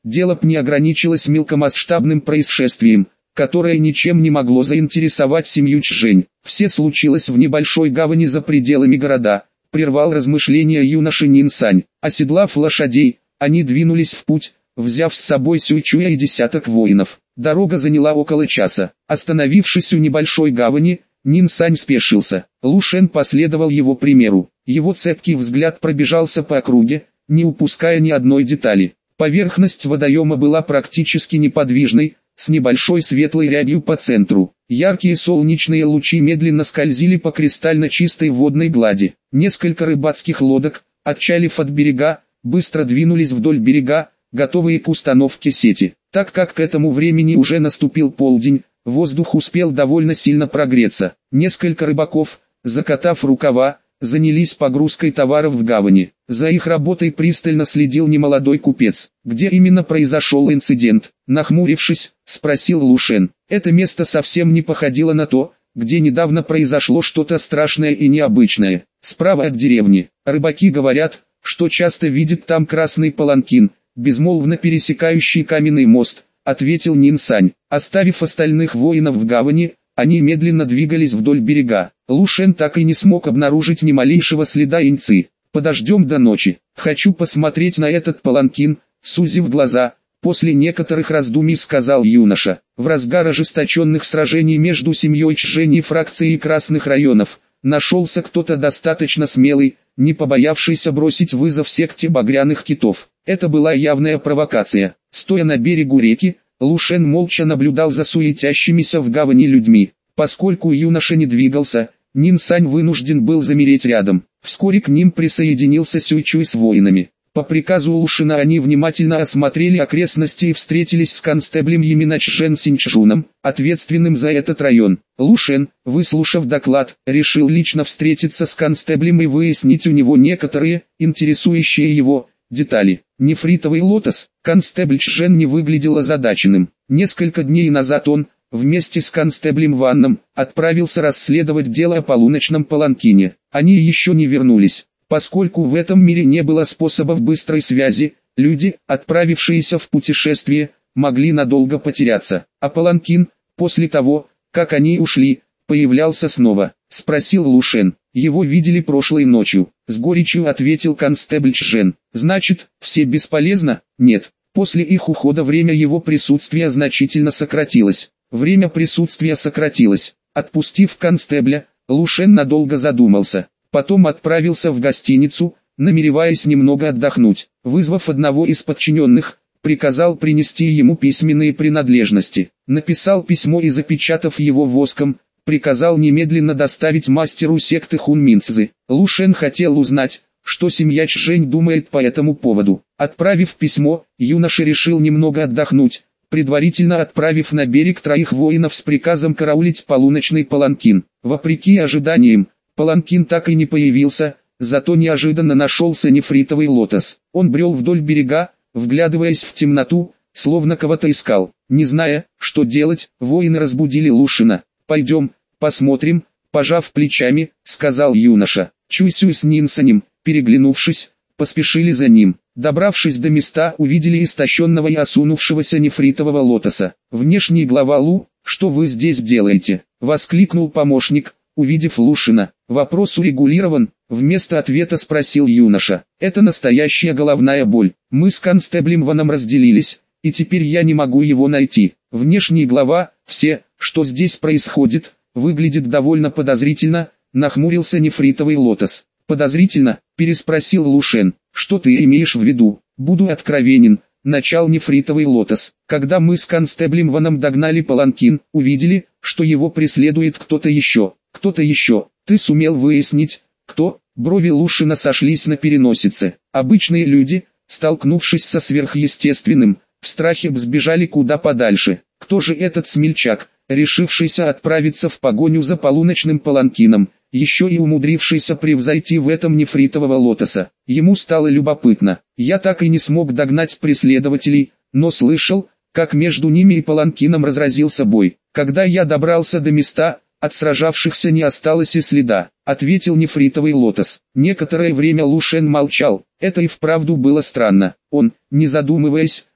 дело б не ограничилось мелкомасштабным происшествием, которое ничем не могло заинтересовать семью Чжэнь. Все случилось в небольшой гавани за пределами города, прервал размышления юноши Нинсань. Оседлав лошадей, они двинулись в путь, взяв с собой Сюйчуя и десяток воинов. Дорога заняла около часа. Остановившись у небольшой гавани, Нинсань спешился. Лу Шен последовал его примеру. Его цепкий взгляд пробежался по округе, не упуская ни одной детали. Поверхность водоема была практически неподвижной, с небольшой светлой рябью по центру. Яркие солнечные лучи медленно скользили по кристально чистой водной глади. Несколько рыбацких лодок, отчалив от берега, быстро двинулись вдоль берега, готовые к установке сети. Так как к этому времени уже наступил полдень, воздух успел довольно сильно прогреться. Несколько рыбаков, закатав рукава, занялись погрузкой товаров в гавани. За их работой пристально следил немолодой купец. Где именно произошел инцидент? Нахмурившись, спросил Лу Шен. Это место совсем не походило на то, где недавно произошло что-то страшное и необычное. Справа от деревни. Рыбаки говорят, что часто видят там красный паланкин, безмолвно пересекающий каменный мост, ответил Нинсань. Оставив остальных воинов в гавани, они медленно двигались вдоль берега. Лу Шен так и не смог обнаружить ни малейшего следа инцы. «Подождем до ночи. Хочу посмотреть на этот паланкин», сузив глаза, после некоторых раздумий сказал юноша. В разгар ожесточенных сражений между семьей Чжэнь и фракцией Красных районов, нашелся кто-то достаточно смелый, не побоявшийся бросить вызов секте Багряных китов. Это была явная провокация. Стоя на берегу реки, Лу Шен молча наблюдал за суетящимися в гавани людьми. Поскольку юноша не двигался, Нинсань вынужден был замереть рядом. Вскоре к ним присоединился Сюйчуй с воинами. По приказу Лу Шена они внимательно осмотрели окрестности и встретились с констеблем Йимина Чжэн Синьчжуном, ответственным за этот район. Лу Шен, выслушав доклад, решил лично встретиться с констеблем и выяснить у него некоторые, интересующие его, детали. Нефритовый лотос. Констебль Чжэн не выглядел озадаченным. Несколько дней назад он, вместе с констеблем Ванном, отправился расследовать дело о полуночном паланкине. Они еще не вернулись. Поскольку в этом мире не было способов быстрой связи, люди, отправившиеся в путешествие, могли надолго потеряться. А паланкин, после того, как они ушли, появлялся снова. Спросил Лу Шен. Его видели прошлой ночью. С горечью ответил констебль Чжэн. Значит, все бесполезно? Нет. После их ухода время его присутствия значительно сократилось. Время присутствия сократилось. Отпустив констебля, Лу Шен надолго задумался. Потом отправился в гостиницу, намереваясь немного отдохнуть. Вызвав одного из подчиненных, приказал принести ему письменные принадлежности. Написал письмо и, запечатав его воском, приказал немедленно доставить мастеру секты Хунминцзы. Лу Шен хотел узнать, что семья Чжэнь думает по этому поводу. Отправив письмо, юноша решил немного отдохнуть, предварительно отправив на берег 3 воинов с приказом караулить полуночный паланкин. Вопреки ожиданиям, паланкин так и не появился, зато неожиданно нашелся нефритовый лотос. Он брел вдоль берега, вглядываясь в темноту, словно кого-то искал. Не зная, что делать, воины разбудили Лу Шена. «Пойдем, посмотрим», — пожав плечами, сказал юноша. Чуйсюй с Нинсанем, переглянувшись, поспешили за ним. Добравшись до места, увидели истощенного и осунувшегося нефритового лотоса. «Внешний глава Лу, что вы здесь делаете?» — воскликнул помощник, увидев Лу Шена. «Вопрос урегулирован», — вместо ответа спросил юноша. «Это настоящая головная боль. Мы с констеблем Ваном разделились, и теперь я не могу его найти. Внешний глава, все, что здесь происходит, выглядит довольно подозрительно», — нахмурился нефритовый лотос. «Подозрительно?» — переспросил Лу Шен. «Что ты имеешь в виду?» «Буду откровенен», — начал нефритовый лотос. «Когда мы с констеблем Ваном догнали паланкин, увидели, что его преследует кто-то еще. Кто-то еще. Ты сумел выяснить, кто?» Брови Лу Шена сошлись на переносице. Обычные люди, столкнувшись со сверхъестественным, в страхе сбежали куда подальше. Кто же этот смельчак, решившийся отправиться в погоню за полуночным паланкином, еще и умудрившийся превзойти в этом нефритового лотоса? Ему стало любопытно. Я так и не смог догнать преследователей, но слышал, как между ними и паланкином разразился бой. Когда я добрался до места, от сражавшихся не осталось и следа, ответил нефритовый лотос. Некоторое время Лу Шен молчал. Это и вправду было странно. Он, не задумываясь,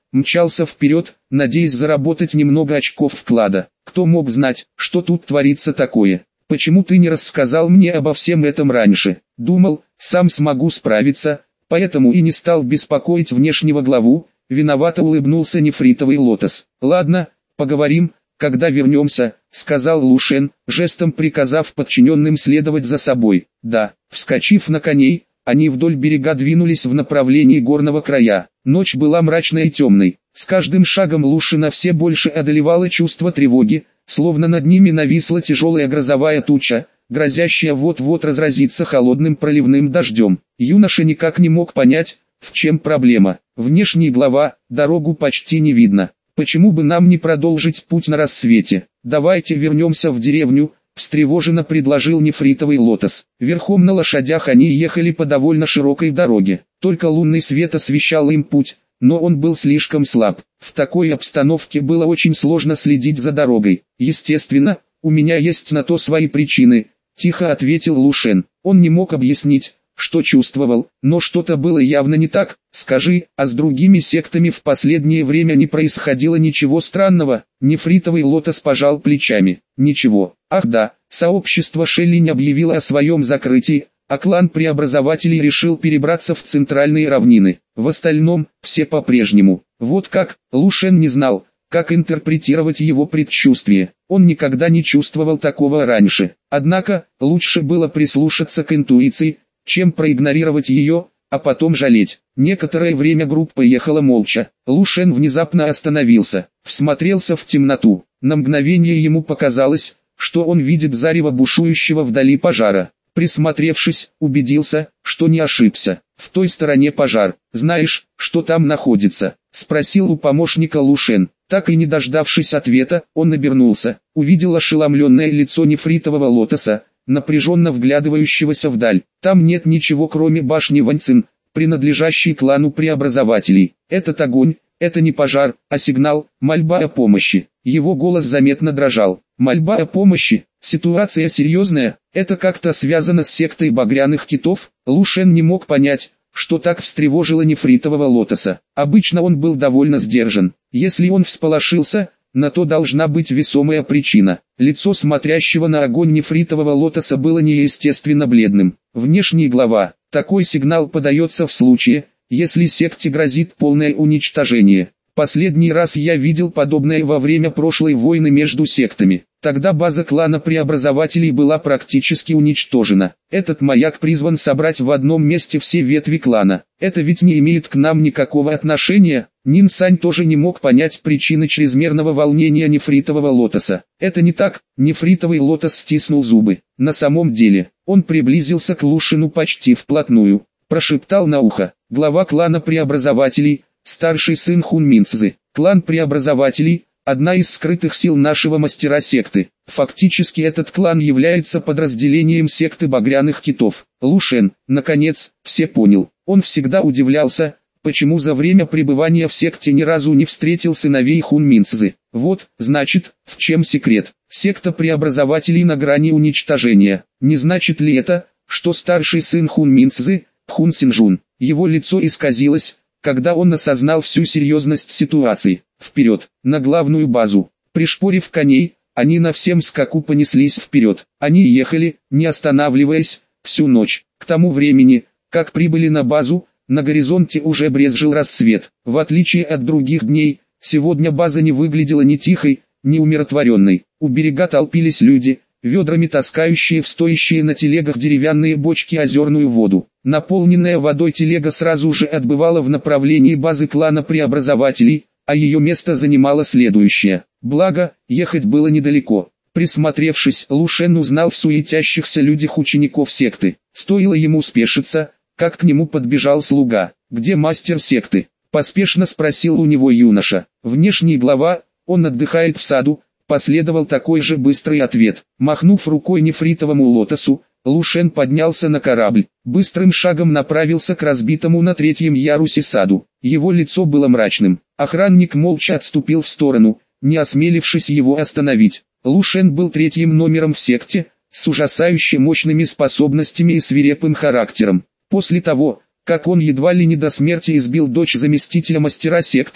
мчался вперед, надеясь заработать немного очков вклада. Кто мог знать, что тут творится такое? Почему ты не рассказал мне обо всем этом раньше? Думал, сам смогу справиться, поэтому и не стал беспокоить внешнего главу. Виновато улыбнулся нефритовый лотос. Ладно, поговорим, когда вернемся, сказал Лушен, жестом приказав подчиненным следовать за собой. Да, вскочив на коней, они вдоль берега двинулись в направлении горного края. Ночь была мрачной и темной. С каждым шагом Лушена все больше одолевало чувство тревоги, словно над ними нависла тяжелая грозовая туча, грозящая вот-вот разразиться холодным проливным дождем. Юноша никак не мог понять, в чем проблема. Внешний глава, дорогу почти не видно. Почему бы нам не продолжить путь на рассвете? Давайте вернемся в деревню, встревоженно предложил нефритовый лотос. Верхом на лошадях они ехали по довольно широкой дороге. Только лунный свет освещал им путь, но он был слишком слаб. В такой обстановке было очень сложно следить за дорогой. Естественно, у меня есть на то свои причины, тихо ответил Лушен. Он не мог объяснить, что чувствовал, но что-то было явно не так. Скажи, а с другими сектами в последнее время не происходило ничего странного? Нефритовый лотос пожал плечами. Ничего. Ах да, сообщество Шеллинь объявило о своем закрытии, а клан преобразователей решил перебраться в центральные равнины. В остальном, все по-прежнему. Вот как, Лушен не знал, как интерпретировать его предчувствие. Он никогда не чувствовал такого раньше. Однако, лучше было прислушаться к интуиции, чем проигнорировать ее, а потом жалеть. Некоторое время группа ехала молча. Лушен внезапно остановился, всмотрелся в темноту. На мгновение ему показалось, что он видит зарево бушующего вдали пожара. Присмотревшись, убедился, что не ошибся. В той стороне пожар. Знаешь, что там находится? Спросил у помощника Лушен. Так и не дождавшись ответа, он обернулся. Увидел ошеломленное лицо нефритового лотоса, напряженно вглядывающегося вдаль. Там нет ничего кроме башни Ваньцин, принадлежащей клану преобразователей. Этот огонь, это не пожар, а сигнал, мольба о помощи. Его голос заметно дрожал. Мольба о помощи? Ситуация серьезная? Это как-то связано с сектой багряных китов? Лушен не мог понять, что так встревожило нефритового лотоса. Обычно он был довольно сдержан. Если он всполошился, на то должна быть весомая причина. Лицо смотрящего на огонь нефритового лотоса было неестественно бледным. Внешний глава. Такой сигнал подается в случае, если секте грозит полное уничтожение. Последний раз я видел подобное во время прошлой войны между сектами. Тогда база клана преобразователей была практически уничтожена. Этот маяк призван собрать в одном месте все ветви клана. Это ведь не имеет к нам никакого отношения. Нин Сань тоже не мог понять причины чрезмерного волнения нефритового лотоса. Это не так. Нефритовый лотос стиснул зубы. На самом деле, он приблизился к Лушину почти вплотную. Прошептал на ухо. Глава клана преобразователей, старший сын Хун Минцзы. Клан преобразователей – одна из скрытых сил нашего мастера секты. Фактически этот клан является подразделением секты багряных китов. Лушен, наконец, все понял. Он всегда удивлялся, почему за время пребывания в секте ни разу не встретил сыновей Хун Минцзы. Вот, значит, в чем секрет. Секта преобразователей на грани уничтожения. Не значит ли это, что старший сын Хун Минцзы, Хун Синжун, его лицо исказилось, когда он осознал всю серьезность ситуации? Вперед, на главную базу. Пришпорив коней, они на всем скаку понеслись вперед. Они ехали, не останавливаясь, всю ночь. К тому времени, как прибыли на базу, на горизонте уже брезжил рассвет. В отличие от других дней, сегодня база не выглядела ни тихой, ни умиротворенной. У берега толпились люди, ведрами таскающие в стоящие на телегах деревянные бочки озерную воду. Наполненная водой телега сразу же отбывала в направлении базы клана преобразователей, а ее место занимала следующее. Благо, ехать было недалеко. Присмотревшись, Лушен узнал в суетящихся людях учеников секты. Стоило ему спешиться, как к нему подбежал слуга. «Где мастер секты?» – поспешно спросил у него юноша. «Внешний глава, он отдыхает в саду», – последовал такой же быстрый ответ. Махнув рукой нефритовому лотосу, Лушен поднялся на корабль, быстрым шагом направился к разбитому на третьем ярусе саду. Его лицо было мрачным. Охранник молча отступил в сторону, не осмелившись его остановить. Лушен был третьим номером в секте, с ужасающе мощными способностями и свирепым характером. После того, как он едва ли не до смерти избил дочь заместителя мастера секты,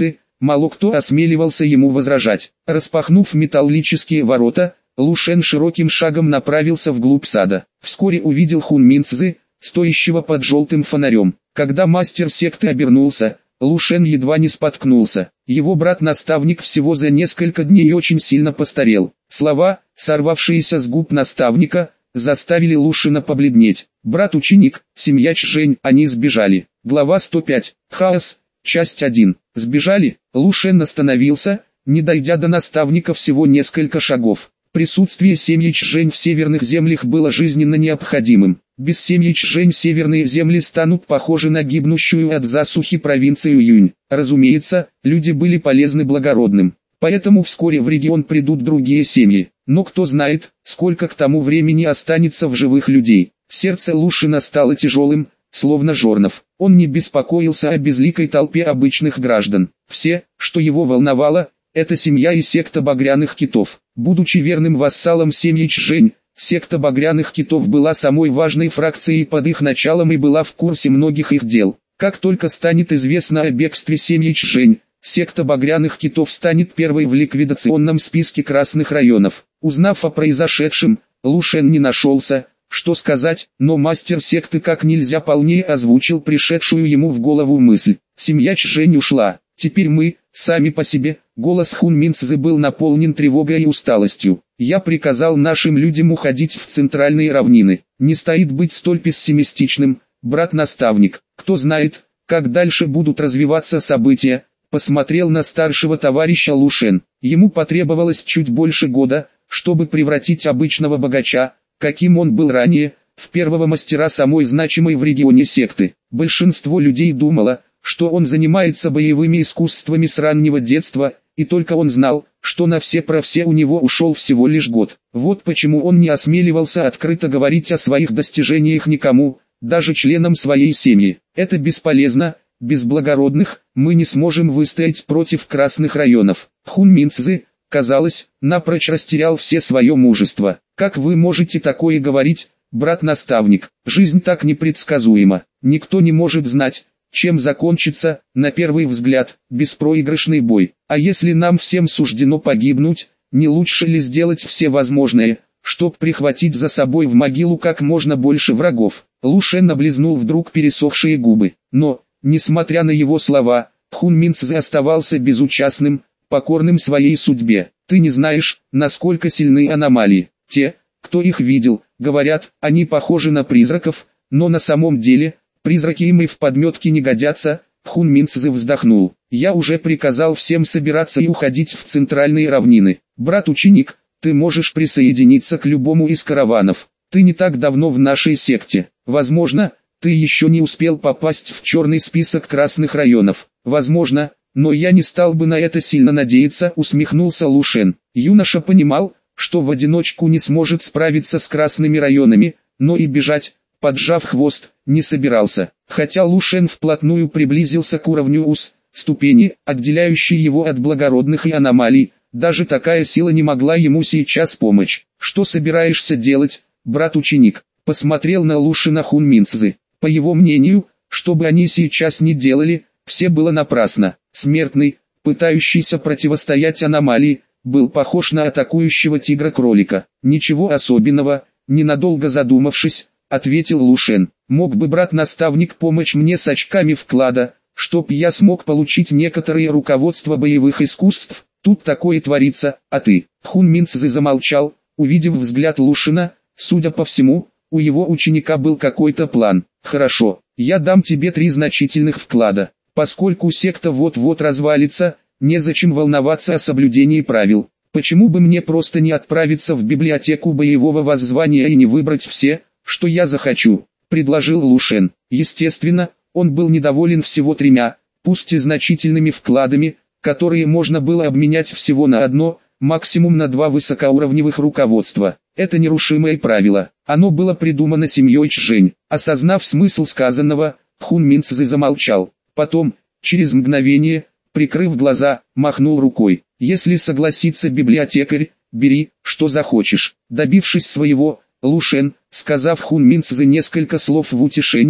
Мало кто осмеливался ему возражать. Распахнув металлические ворота, Лу Шен широким шагом направился вглубь сада. Вскоре увидел Хун Мин Цзы, стоящего под желтым фонарем. Когда мастер секты обернулся, Лу Шен едва не споткнулся. Его брат-наставник всего за несколько дней очень сильно постарел. Слова, сорвавшиеся с губ наставника, заставили Лу Шена побледнеть. Брат-ученик, семья Чжэнь, они сбежали. Глава 105. Хаос. Часть 1. Сбежали? Лу Шен остановился, не дойдя до наставника всего несколько шагов. Присутствие семьи Чжэнь в северных землях было жизненно необходимым. Без семьи Чжэнь северные земли станут похожи на гибнущую от засухи провинцию Юнь. Разумеется, люди были полезны благородным. Поэтому вскоре в регион придут другие семьи. Но кто знает, сколько к тому времени останется в живых людей. Сердце Лу Шена стало тяжелым, словно жернов. Он не беспокоился о безликой толпе обычных граждан. Все, что его волновало, это семья и секта багряных китов. Будучи верным вассалом семьи Чжэнь, секта багряных китов была самой важной фракцией под их началом и была в курсе многих их дел. Как только станет известно о бегстве семьи Чжэнь, секта багряных китов станет первой в ликвидационном списке красных районов. Узнав о произошедшем, Лу Шен не нашелся, что сказать, но мастер секты как нельзя полнее озвучил пришедшую ему в голову мысль. Семья Чжэнь ушла. Теперь мы, сами по себе. Голос Хун Мин Цзы был наполнен тревогой и усталостью. Я приказал нашим людям уходить в центральные равнины. Не стоит быть столь пессимистичным, брат-наставник. Кто знает, как дальше будут развиваться события. Посмотрел на старшего товарища Лу Шен. Ему потребовалось чуть больше года, чтобы превратить обычного богача, каким он был ранее, в первого мастера самой значимой в регионе секты. Большинство людей думало, что он занимается боевыми искусствами с раннего детства, и только он знал, что на все про все у него ушел всего лишь год. Вот почему он не осмеливался открыто говорить о своих достижениях никому, даже членам своей семьи. Это бесполезно, без благородных мы не сможем выстоять против красных районов. Хун Мин Цзы, казалось, напрочь растерял все свое мужество. Как вы можете такое говорить, брат-наставник? Жизнь так непредсказуема. Никто не может знать, чем закончится, на первый взгляд, беспроигрышный бой. А если нам всем суждено погибнуть, не лучше ли сделать все возможное, чтоб прихватить за собой в могилу как можно больше врагов? Лу Шен облизнул вдруг пересохшие губы. Но, несмотря на его слова, Хун Мин Цзы оставался безучастным, покорным своей судьбе. Ты не знаешь, насколько сильны аномалии. Те, кто их видел, говорят, они похожи на призраков, но на самом деле, призраки им и в подметке не годятся. Хун Мин Цзы вздохнул. Я уже приказал всем собираться и уходить в центральные равнины. Брат-ученик, ты можешь присоединиться к любому из караванов. Ты не так давно в нашей секте. Возможно, ты еще не успел попасть в черный список красных районов. Возможно, но я не стал бы на это сильно надеяться, усмехнулся Лу Шен. Юноша понимал, что в одиночку не сможет справиться с красными районами, но и бежать, поджав хвост, не собирался. Хотя Лу Шен вплотную приблизился к уровню ступени, отделяющей его от благородных и аномалий, даже такая сила не могла ему сейчас помочь. Что собираешься делать, брат-ученик? Посмотрел на Лу Шена Хун Мин Цзы. По его мнению, что бы они сейчас ни делали, все было напрасно. Смертный, пытающийся противостоять аномалии, был похож на атакующего тигра-кролика. Ничего особенного, ненадолго задумавшись, ответил Лу Шен. Мог бы брат-наставник помочь мне с очками вклада, чтоб я смог получить некоторые руководства боевых искусств? Тут такое творится, а ты? Хун Мин Цзы замолчал, увидев взгляд Лу Шена. Судя по всему, у его ученика был какой-то план. Хорошо, я дам тебе 3 значительных вклада. Поскольку секта вот-вот развалится, незачем волноваться о соблюдении правил. Почему бы мне просто не отправиться в библиотеку боевого воззвания и не выбрать все, что я захочу, предложил Лу Шен. Естественно, он был недоволен всего 3, пусть и значительными вкладами, которые можно было обменять всего на 1, максимум на 2 высокоуровневых руководства. Это нерушимое правило. Оно было придумано семьей Чжэнь. Осознав смысл сказанного, Хун Мин Цзы замолчал. Потом, через мгновение, прикрыв глаза, махнул рукой. Если согласится библиотекарь, бери, что захочешь. Добившись своего, Лу Шен, сказав Хун Мин Цзы несколько слов в утешение,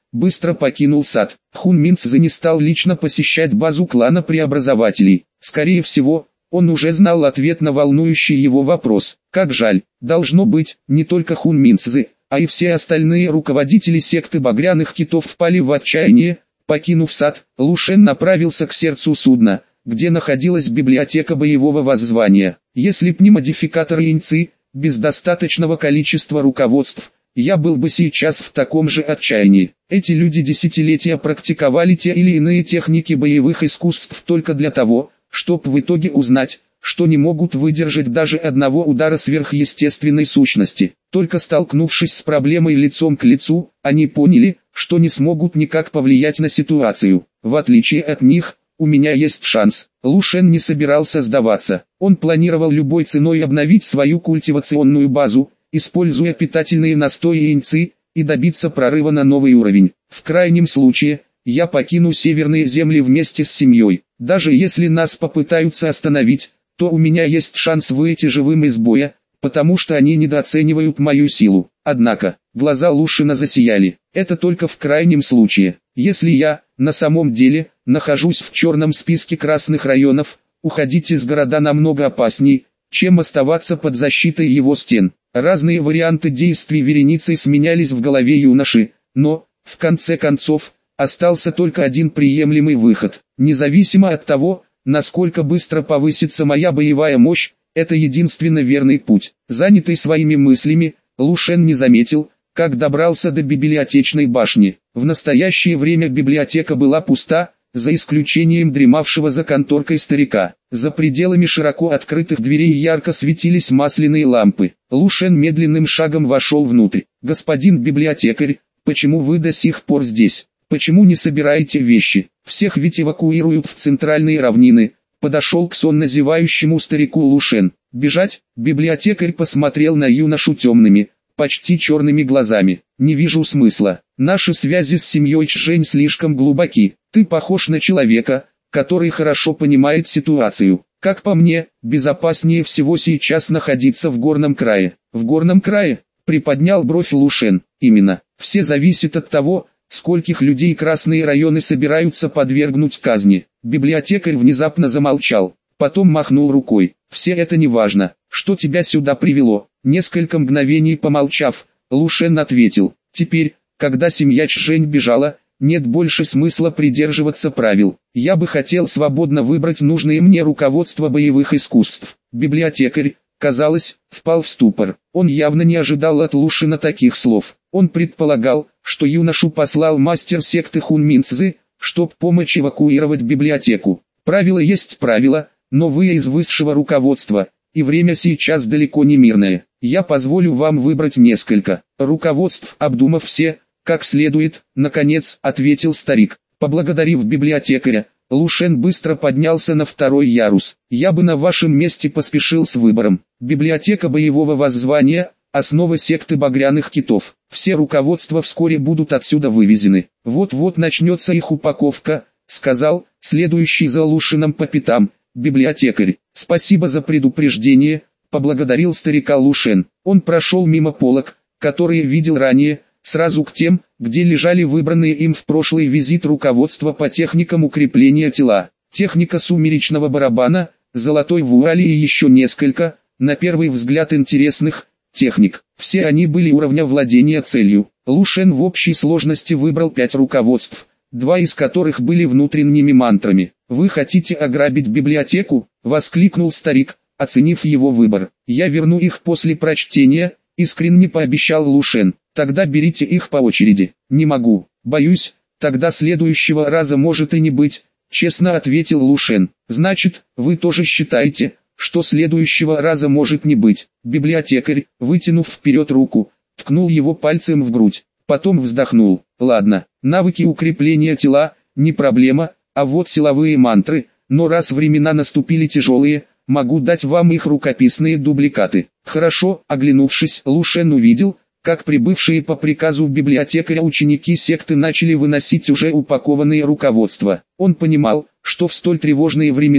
быстро покинул сад. Хун Минцзе не стал лично посещать базу клана преобразователей. Скорее всего, он уже знал ответ на волнующий его вопрос. Как жаль, должно быть, не только Хун Минцзе, а и все остальные руководители секты багряных китов впали в отчаяние. Покинув сад, Лу Шен направился к сердцу судна, где находилась библиотека боевого воззвания. Если б не модификаторы иньци, без достаточного количества руководств, я был бы сейчас в таком же отчаянии. Эти люди десятилетия практиковали те или иные техники боевых искусств только для того, чтобы в итоге узнать, что не могут выдержать даже одного удара сверхъестественной сущности. Только столкнувшись с проблемой лицом к лицу, они поняли, что не смогут никак повлиять на ситуацию. В отличие от них, у меня есть шанс. Лу Шен не собирался сдаваться. Он планировал любой ценой обновить свою культивационную базу, используя питательные настои иньци, и добиться прорыва на новый уровень. В крайнем случае, я покину северные земли вместе с семьей. Даже если нас попытаются остановить, то у меня есть шанс выйти живым из боя, потому что они недооценивают мою силу. Однако, глаза Лу Шена засияли. Это только в крайнем случае. Если я, на самом деле, нахожусь в черном списке красных районов, уходить из города намного опасней, чем оставаться под защитой его стен. Разные варианты действий вереницей сменялись в голове юноши, но, в конце концов, остался только один приемлемый выход. Независимо от того, насколько быстро повысится моя боевая мощь, это единственно верный путь. Занятый своими мыслями, Лу Шен не заметил, как добрался до библиотечной башни. В настоящее время библиотека была пуста, за исключением дремавшего за конторкой старика. За пределами широко открытых дверей ярко светились масляные лампы. Лу Шен медленным шагом вошел внутрь. «Господин библиотекарь, почему вы до сих пор здесь? Почему не собираете вещи? Всех ведь эвакуируют в центральные равнины». Подошел к сонно зевающему старику Лу Шен. «Бежать?» Библиотекарь посмотрел на юношу темными, почти черными глазами. «Не вижу смысла. Наши связи с семьей Чжэнь слишком глубоки. Ты похож на человека, который хорошо понимает ситуацию. Как по мне, безопаснее всего сейчас находиться в горном крае». «В горном крае?» Приподнял бровь Лу Шен. «Именно. Все зависит от того, скольких людей красные районы собираются подвергнуть казни». Библиотекарь внезапно замолчал, потом махнул рукой. «Все это не важно. Что тебя сюда привело?» Несколько мгновений помолчав, Лу Шен ответил: «Теперь, когда семья Чжэнь бежала, нет больше смысла придерживаться правил. Я бы хотел свободно выбрать нужное мне руководство боевых искусств». Библиотекарь, казалось, впал в ступор. Он явно не ожидал от Лу Шена таких слов. Он предполагал, что юношу послал мастер секты Хун Минцзе, чтоб помочь эвакуировать библиотеку. Правило есть правило, но вы из высшего руководства, и время сейчас далеко не мирное. Я позволю вам выбрать несколько руководств, обдумав все, как следует, наконец, ответил старик. Поблагодарив библиотекаря, Лу Шен быстро поднялся на второй ярус. «Я бы на вашем месте поспешил с выбором. Библиотека боевого воззвания – основа секты багряных китов. Все руководства вскоре будут отсюда вывезены. Вот-вот начнется их упаковка», – сказал, следующий за Лу Шеном по пятам, библиотекарь. «Спасибо за предупреждение», – поблагодарил старика Лу Шен. Он прошел мимо полок, которые видел ранее, сразу к тем, где лежали выбранные им в прошлый визит руководства по техникам укрепления тела. Техника сумеречного барабана, золотой вуали и еще несколько, на первый взгляд интересных, техник. Все они были уровня владения целью. Лу Шен в общей сложности выбрал 5 руководств, 2 из которых были внутренними мантрами. «Вы хотите ограбить библиотеку?» – воскликнул старик, оценив его выбор. «Я верну их после прочтения», – искренне пообещал Лу Шен. «Тогда берите их по очереди». «Не могу, боюсь, тогда следующего раза может и не быть», – честно ответил Лу Шен. «Значит, вы тоже считаете, что следующего раза может не быть?» Библиотекарь, вытянув вперед руку, ткнул его пальцем в грудь, потом вздохнул. «Ладно, навыки укрепления тела – не проблема, а вот силовые мантры, но раз времена наступили тяжелые, могу дать вам их рукописные дубликаты». «Хорошо», оглянувшись, Лу Шен увидел, как прибывшие по приказу библиотекаря ученики секты начали выносить уже упакованные руководства. Он понимал, что в столь тревожные времена,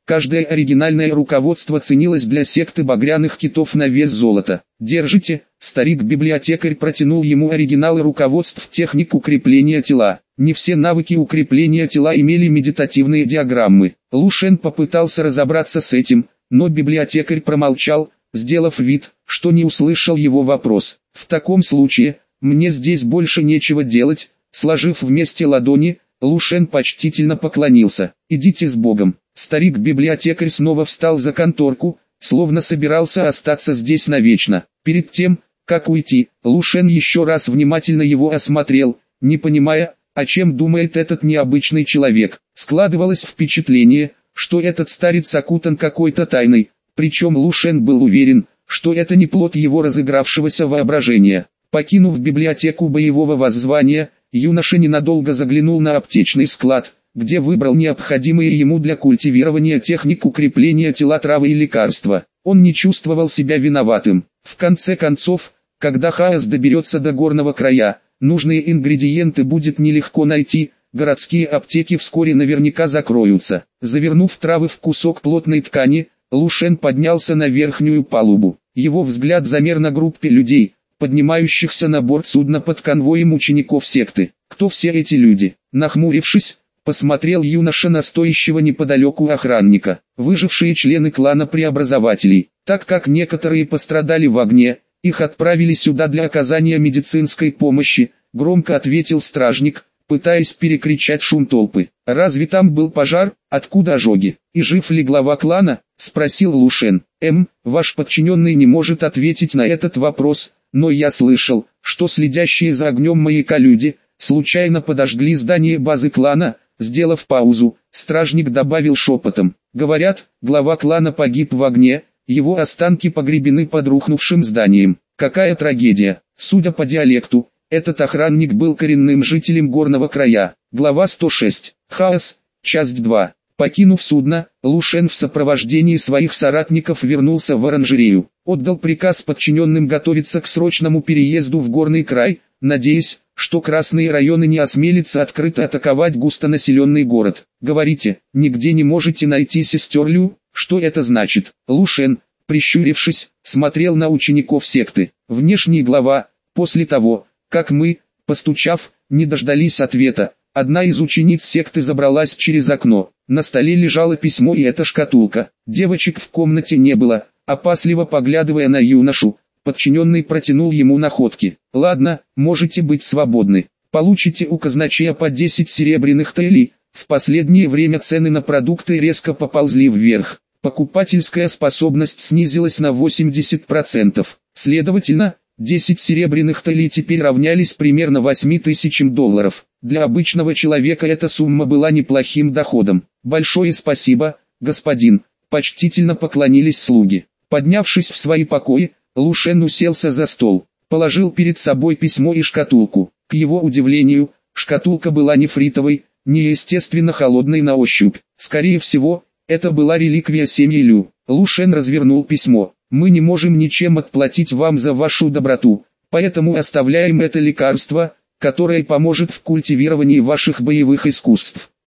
Каждое оригинальное руководство ценилось для секты багряных китов на вес золота. «Держите», старик-библиотекарь протянул ему оригиналы руководств техник укрепления тела. Не все навыки укрепления тела имели медитативные диаграммы. Лу Шен попытался разобраться с этим, но библиотекарь промолчал, сделав вид, что не услышал его вопрос. «В таком случае, мне здесь больше нечего делать», сложив вместе ладони, Лу Шен почтительно поклонился. «Идите с Богом». Старик-библиотекарь снова встал за конторку, словно собирался остаться здесь навечно. Перед тем, как уйти, Лу Шен еще раз внимательно его осмотрел, не понимая, о чем думает этот необычный человек. Складывалось впечатление, что этот старец окутан какой-то тайной, причем Лу Шен был уверен, что это не плод его разыгравшегося воображения. Покинув библиотеку боевого воззвания, юноша ненадолго заглянул на аптечный склад, где выбрал необходимые ему для культивирования техник укрепления тела травы и лекарства. Он не чувствовал себя виноватым. В конце концов, когда Хаос доберется до горного края, нужные ингредиенты будет нелегко найти, городские аптеки вскоре наверняка закроются. Завернув травы в кусок плотной ткани, Лу Шен поднялся на верхнюю палубу. Его взгляд замер на группе людей, поднимающихся на борт судна под конвоем учеников секты. Кто все эти люди? Нахмурившись, посмотрел юноша на стоящего неподалеку охранника. Выжившие члены клана преобразователей. Так как некоторые пострадали в огне, их отправили сюда для оказания медицинской помощи, громко ответил стражник, пытаясь перекричать шум толпы. «Разве там был пожар? Откуда ожоги? И жив ли глава клана?» — спросил Лу Шен. Ваш подчиненный не может ответить на этот вопрос, но я слышал, что следящие за огнем маяка люди случайно подожгли здание базы клана». Сделав паузу, стражник добавил шепотом. «Говорят, глава клана погиб в огне, его останки погребены под рухнувшим зданием. Какая трагедия!» Судя по диалекту, этот охранник был коренным жителем горного края. Глава 106. Хаос. Часть 2. Покинув судно, Лу Шен в сопровождении своих соратников вернулся в оранжерею. Отдал приказ подчиненным готовиться к срочному переезду в горный край, надеясь, что красные районы не осмелятся открыто атаковать густонаселенный город. «Говорите, нигде не можете найти сестер Лю? Что это значит?» Лу Шен, прищурившись, смотрел на учеников секты. «Внешний глава, после того, как мы, постучав, не дождались ответа, одна из учениц секты забралась через окно. На столе лежало письмо и эта шкатулка. Девочек в комнате не было». Опасливо поглядывая на юношу, подчиненный протянул ему находки. «Ладно, можете быть свободны. Получите у казначея по 10 серебряных таэлей». В последнее время цены на продукты резко поползли вверх. Покупательская способность снизилась на 80%. Следовательно, 10 серебряных таэлей теперь равнялись примерно $8000. Для обычного человека эта сумма была неплохим доходом. «Большое спасибо, господин», — почтительно поклонились слуги. Поднявшись в свои покои, Лу Шен уселся за стол, положил перед собой письмо и шкатулку. К его удивлению, шкатулка была нефритовой, неестественно холодной на ощупь. Скорее всего, это была реликвия семьи Лю. Лу Шен развернул письмо. «Мы не можем ничем отплатить вам за вашу доброту, поэтому оставляем это лекарство, которое поможет в культивировании ваших боевых искусств.